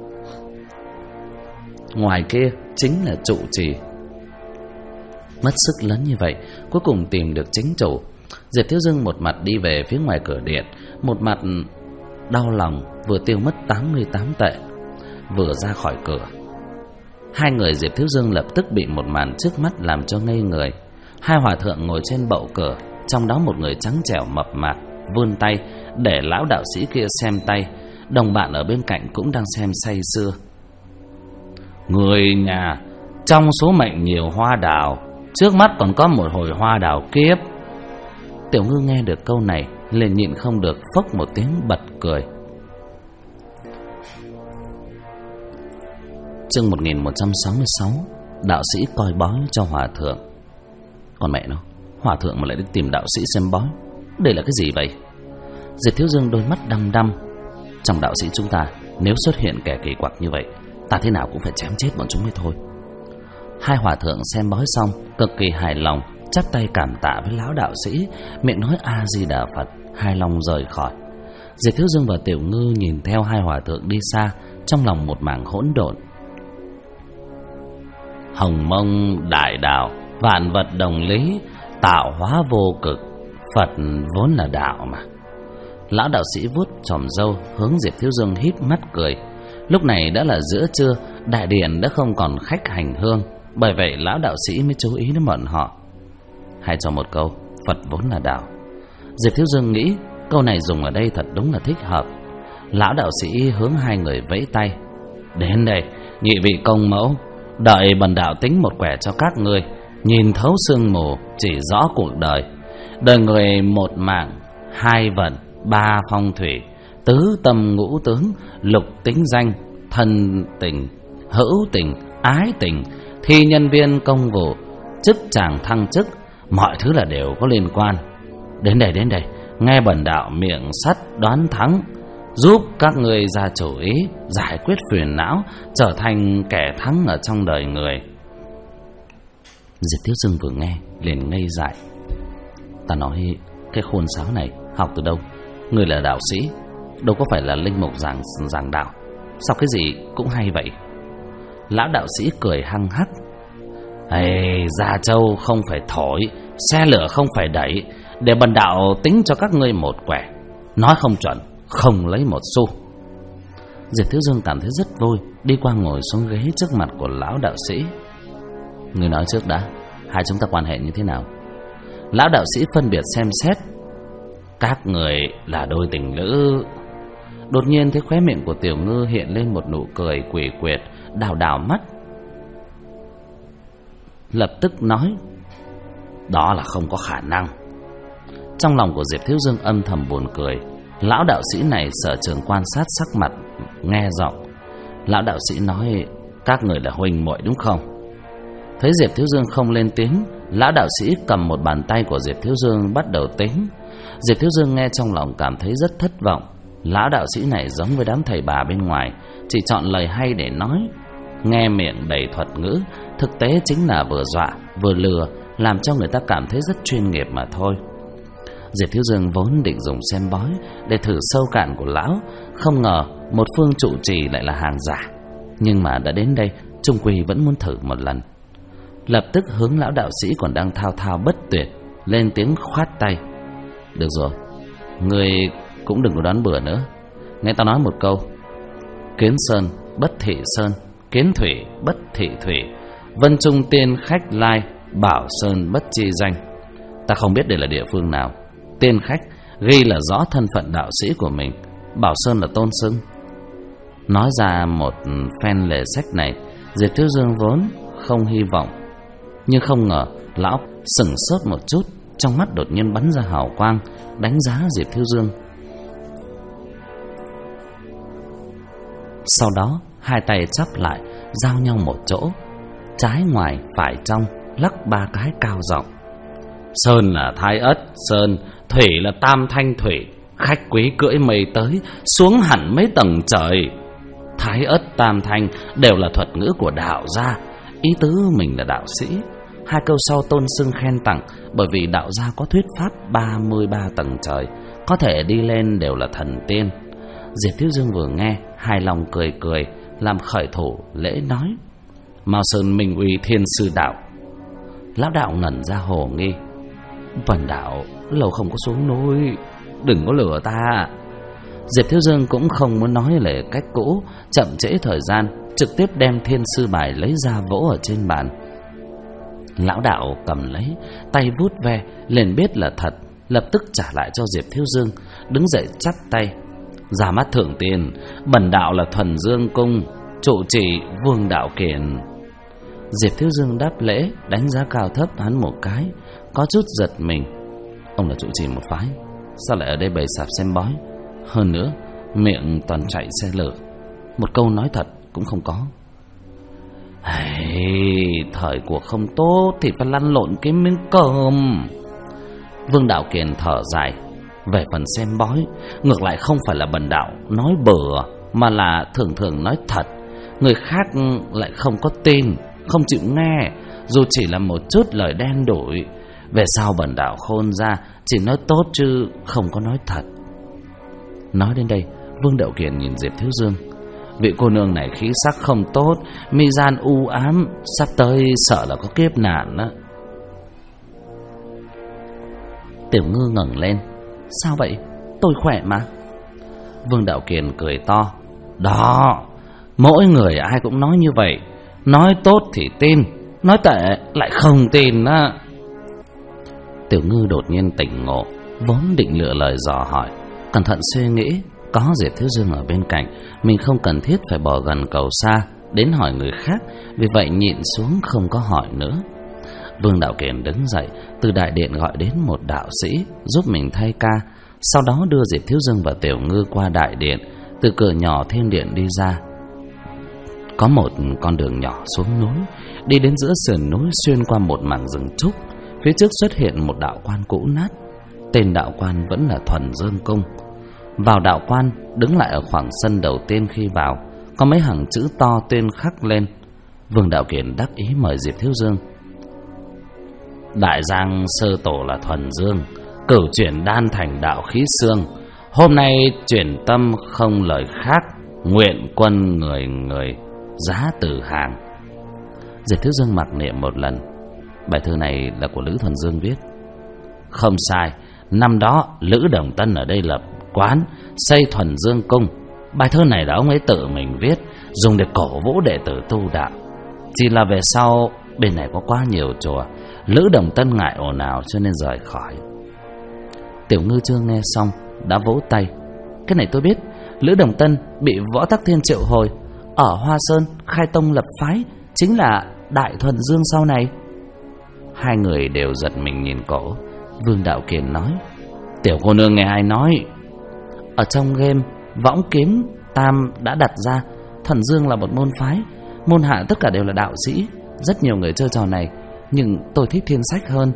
ngoài kia chính là trụ trì. Mất sức lớn như vậy, cuối cùng tìm được chính chủ. Diệp Thiếu Dương một mặt đi về phía ngoài cửa điện, một mặt đau lòng, vừa tiêu mất 88 tệ. Vừa ra khỏi cửa, hai người Diệp Thiếu Dương lập tức bị một màn trước mắt làm cho ngây người. Hai hòa thượng ngồi trên bậu cửa, trong đó một người trắng trẻo mập mạp vươn tay để lão đạo sĩ kia xem tay. Đồng bạn ở bên cạnh cũng đang xem say sưa. Người nhà trong số mệnh nhiều hoa đào, trước mắt còn có một hồi hoa đào kiếp. Tiểu Ngư nghe được câu này liền nhịn không được phốc một tiếng bật cười. Chương 1166. Đạo sĩ coi bói cho hòa thượng. Còn mẹ nó, hòa thượng mà lại đi tìm đạo sĩ xem bói, đây là cái gì vậy? Diệp Thiếu Dương đôi mắt đăm đăm. Trong đạo sĩ chúng ta, nếu xuất hiện kẻ kỳ quặc như vậy, ta thế nào cũng phải chém chết bọn chúng mới thôi. Hai hòa thượng xem bói xong cực kỳ hài lòng, chắp tay cảm tạ với lão đạo sĩ, miệng nói A Di Đà Phật, hài lòng rời khỏi. Diệp Thiếu Dương và Tiểu Ngư nhìn theo hai hòa thượng đi xa, trong lòng một mảng hỗn độn. Hồng mông đại đạo, vạn vật đồng lý, tạo hóa vô cực, Phật vốn là đạo mà. Lão đạo sĩ vuốt chòm râu hướng Diệp Thiếu Dương híp mắt cười. Lúc này đã là giữa trưa, đại điện đã không còn khách hành hương, bởi vậy lão đạo sĩ mới chú ý đến bọn họ. Hay cho một câu, Phật vốn là đạo. Diệp Thiếu Dương nghĩ câu này dùng ở đây thật đúng là thích hợp. Lão đạo sĩ hướng hai người vẫy tay. Đến đây, nhị vị công mẫu, đợi bần đạo tính một quẻ cho các ngươi. Nhìn thấu sương mù, chỉ rõ cuộc đời. Đời người một mạng, hai vận, ba phong thủy, tứ tâm ngũ tướng, lục tính danh, thân tình, hữu tình, ái tình, thi nhân viên công vụ, chức chàng thăng chức, mọi thứ là đều có liên quan. Đến đây, nghe bần đạo miệng sắt đoán thắng, giúp các ngươi ra chủ ý, giải quyết phiền não, trở thành kẻ thắng ở trong đời người. Diệp Thiếu Dương vừa nghe liền ngây dại. Ta nói cái khôn sáo này học từ đâu? Người là đạo sĩ, đâu có phải là linh mục giảng đạo, sao cái gì cũng hay vậy? Lão đạo sĩ cười hăng hắc. Ê, Gia Châu không phải thổi, xe lửa không phải đẩy, để bần đạo tính cho các ngươi một quẻ, nói không chuẩn không lấy một xu. Diệp Thiếu Dương cảm thấy rất vui, đi qua ngồi xuống ghế trước mặt của lão đạo sĩ. Ngươi nói trước đã, hai chúng ta quan hệ như thế nào? Lão đạo sĩ phân biệt xem xét. Các người là đôi tình lữ. Đột nhiên thấy khóe miệng của Tiểu Ngư hiện lên một nụ cười quỷ quyệt, đào đào mắt. Lập tức nói, đó là không có khả năng. Trong lòng của Diệp Thiếu Dương âm thầm buồn cười. Lão đạo sĩ này sở trường quan sát sắc mặt, nghe giọng. Lão đạo sĩ nói, các người là huynh muội đúng không? Thấy Diệp Thiếu Dương không lên tiếng, lão đạo sĩ cầm một bàn tay của Diệp Thiếu Dương bắt đầu tính. Diệp Thiếu Dương nghe trong lòng cảm thấy rất thất vọng. Lão đạo sĩ này giống với đám thầy bà bên ngoài, chỉ chọn lời hay để nói, nghe miệng đầy thuật ngữ, thực tế chính là vừa dọa vừa lừa, làm cho người ta cảm thấy rất chuyên nghiệp mà thôi. Diệp Thiếu Dương vốn định dùng xem bói để thử sâu cạn của lão, không ngờ một phương trụ trì lại là hàng giả. Nhưng mà đã đến đây, chung quy vẫn muốn thử một lần. Lập tức hướng lão đạo sĩ còn đang thao thao bất tuyệt lên tiếng khoát tay. Được rồi, ngươi cũng đừng có đoán bừa nữa. Nghe tao nói một câu: kiến sơn bất thị sơn, kiến thủy bất thị thủy, vân trung tiên khách lai, bảo sơn bất chi danh. Ta không biết đây là địa phương nào. Tiên khách ghi là rõ thân phận đạo sĩ của mình, bảo sơn là tôn xưng. Nói ra một phen lề sách này, Diệp Thiếu Dương vốn không hy vọng, nhưng không ngờ lão sửng sốt một chút, trong mắt đột nhiên bắn ra hào quang, đánh giá Diệp Thiếu Dương. Sau đó hai tay chắp lại, giao nhau một chỗ, trái ngoài phải trong, lắc ba cái cao giọng: sơn là Thái Ất sơn, thủy là Tam Thanh thủy, khách quý cưỡi mây tới, xuống hẳn mấy tầng trời. Thái Ất Tam Thanh đều là thuật ngữ của đạo gia, ý tứ mình là đạo sĩ. Hai câu sau tôn xưng khen tặng, bởi vì đạo gia có thuyết pháp 33 tầng trời, có thể đi lên đều là thần tiên. Diệp Thiếu Dương vừa nghe, hài lòng cười cười, làm khởi thủ lễ nói: Mao Sơn Minh Uy Thiên Sư Đạo. Lão đạo ngẩn ra hồ nghi: Bần đạo lâu không có xuống núi, đừng có lừa ta. Diệp Thiếu Dương cũng không muốn nói lời cách cũ, chậm trễ thời gian, trực tiếp đem thiên sư bài lấy ra vỗ ở trên bàn. Lão đạo cầm lấy, tay vuốt ve, liền biết là thật, lập tức trả lại cho Diệp Thiếu Dương, đứng dậy chắp tay: Ra mắt thượng tiên, bần đạo là Thuần Dương Cung trụ trì Vương Đạo Kiền. Diệp Thiếu Dương đáp lễ, đánh giá cao thấp hắn một cái, có chút giật mình. Ông là trụ trì một phái, sao lại ở đây bày sạp xem bói? Hơn nữa miệng toàn chạy xe lửa, một câu nói thật cũng không có. Thời cuộc không tốt thì phải lăn lộn kiếm miếng cơm. Vương Đạo Kiền thở dài: Về phần xem bói, ngược lại không phải là bần đạo nói bừa, mà là thường thường nói thật. Người khác lại không có tin, không chịu nghe, dù chỉ là một chút lời đen đổi. Về sau bần đạo khôn ra, chỉ nói tốt chứ không có nói thật. Nói đến đây, Vương Đạo Kiền nhìn Diệp Thiếu Dương: Vị cô nương này khí sắc không tốt, mi gian u ám, sắp tới sợ là có kiếp nạn đó. Tiểu Ngư ngẩng lên: Sao vậy? Tôi khỏe mà. Vương Đạo Kiền cười to: Đó, mỗi người ai cũng nói như vậy, nói tốt thì tin, nói tệ lại không tin á. Tiểu Ngư đột nhiên tỉnh ngộ, vốn định lựa lời dò hỏi, cẩn thận suy nghĩ, có Diệp Thiếu Dương ở bên cạnh, mình không cần thiết phải bỏ gần cầu xa đến hỏi người khác, vì vậy nhịn xuống không có hỏi nữa. Vương Đạo Kiền đứng dậy, từ đại điện gọi đến một đạo sĩ giúp mình thay ca, sau đó đưa Diệp Thiếu Dương và Tiểu Ngư qua đại điện, từ cửa nhỏ thiên điện đi ra. Có một con đường nhỏ xuống núi, đi đến giữa sườn núi, xuyên qua một mảng rừng trúc. Phía trước xuất hiện một đạo quan cũ nát, tên đạo quan vẫn là Thuần Dương Cung. Vào đạo quan, đứng lại ở khoảng sân đầu tiên khi vào, có mấy hàng chữ to tuyên khắc lên. Vương Đạo Kiền đắc ý mời Diệp Thiếu Dương: Đại Giang sơ tổ là Thuần Dương, cửu chuyển đan thành đạo khí xương. Hôm nay chuyển tâm không lời khác, nguyện quân người người giá từ hàng. Diệp Thiếu Dương mặc niệm một lần. Bài thơ này là của Lữ Thuần Dương viết. Không sai, năm đó Lữ Đồng Tân ở đây lập quán, xây Thuần Dương Cung. Bài thơ này là ông ấy tự mình viết, dùng để cổ vũ đệ tử tu đạo. Chỉ là về sau bên này có quá nhiều chùa, Lữ Đồng Tân ngại ồn ào cho nên rời khỏi. Tiểu Ngư chưa nghe xong đã vỗ tay: Cái này tôi biết, Lữ Đồng Tân bị Võ Tắc Thiên triệu hồi, ở Hoa Sơn khai tông lập phái, chính là Đại Thuần Dương sau này. Hai người đều giật mình nhìn cổ. Vương Đạo Kiền nói: Tiểu cô nương nghe ai nói? Ở trong game Võng Kiếm Tam đã đặt ra, Thuần Dương là một môn phái, môn hạ tất cả đều là đạo sĩ. Rất nhiều người chơi trò này, nhưng tôi thích thiên sách hơn.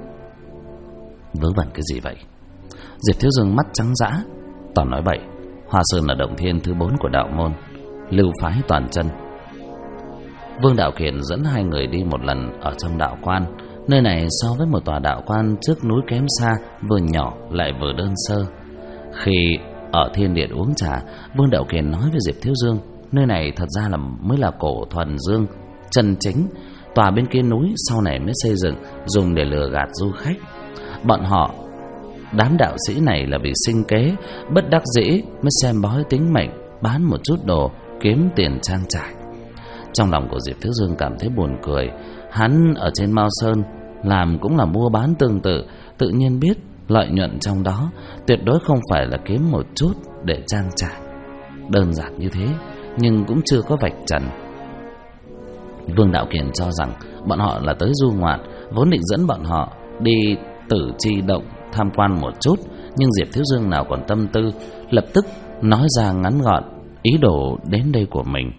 Vớ vẩn cái gì vậy? Diệp Thiếu Dương mắt trắng dã: Toàn nói bậy. Hoa Sơn là động thiên thứ 4 của đạo môn, lưu phái toàn chân. Vương Đạo Kiền dẫn hai người đi một lần ở trong đạo quan, Nơi này so với một tòa đạo quan trước núi kém xa, vừa nhỏ lại vừa đơn sơ. Khi ở thiên điện uống trà, Vương Đạo Kiền nói với Diệp Thiếu Dương, nơi này thật ra là mới là cổ thuần dương chân chính. Tòa bên kia núi sau này mới xây dựng, dùng để lừa gạt du khách. Bọn họ, đám đạo sĩ này là vì sinh kế, bất đắc dĩ mới xem bói tính mệnh, bán một chút đồ kiếm tiền trang trải. Trong lòng của Diệp Thiếu Dương cảm thấy buồn cười. Hắn ở trên Mao Sơn làm cũng là mua bán tương tự, tự nhiên biết lợi nhuận trong đó tuyệt đối không phải là kiếm một chút để trang trải. Đơn giản như thế, nhưng cũng chưa có vạch trần. Vương Đạo Kiền cho rằng bọn họ là tới du ngoạn, vốn định dẫn bọn họ đi Tử Chi Động tham quan một chút, nhưng Diệp Thiếu Dương nào còn tâm tư, lập tức nói ra ngắn gọn ý đồ đến đây của mình.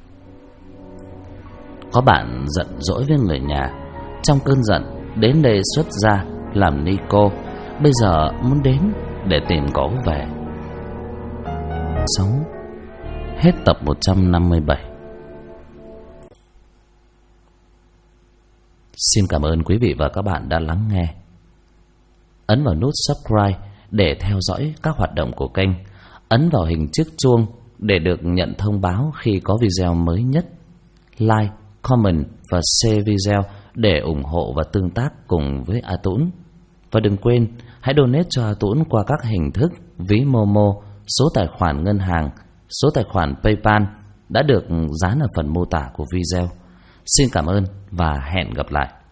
Có bạn giận dỗi với người nhà, trong cơn giận đến đây xuất gia làm ni cô, bây giờ muốn đến để tìm cổ về. Sống hết tập 157. Xin cảm ơn quý vị và các bạn đã lắng nghe. Ấn vào nút subscribe để theo dõi các hoạt động của kênh. Ấn vào hình chiếc chuông để được nhận thông báo khi có video mới nhất. Like, comment và share video để ủng hộ và tương tác cùng với A Tũng. Và đừng quên hãy donate cho A Tũng qua các hình thức ví Momo, số tài khoản ngân hàng, số tài khoản PayPal đã được dán ở phần mô tả của video. Xin cảm ơn và hẹn gặp lại.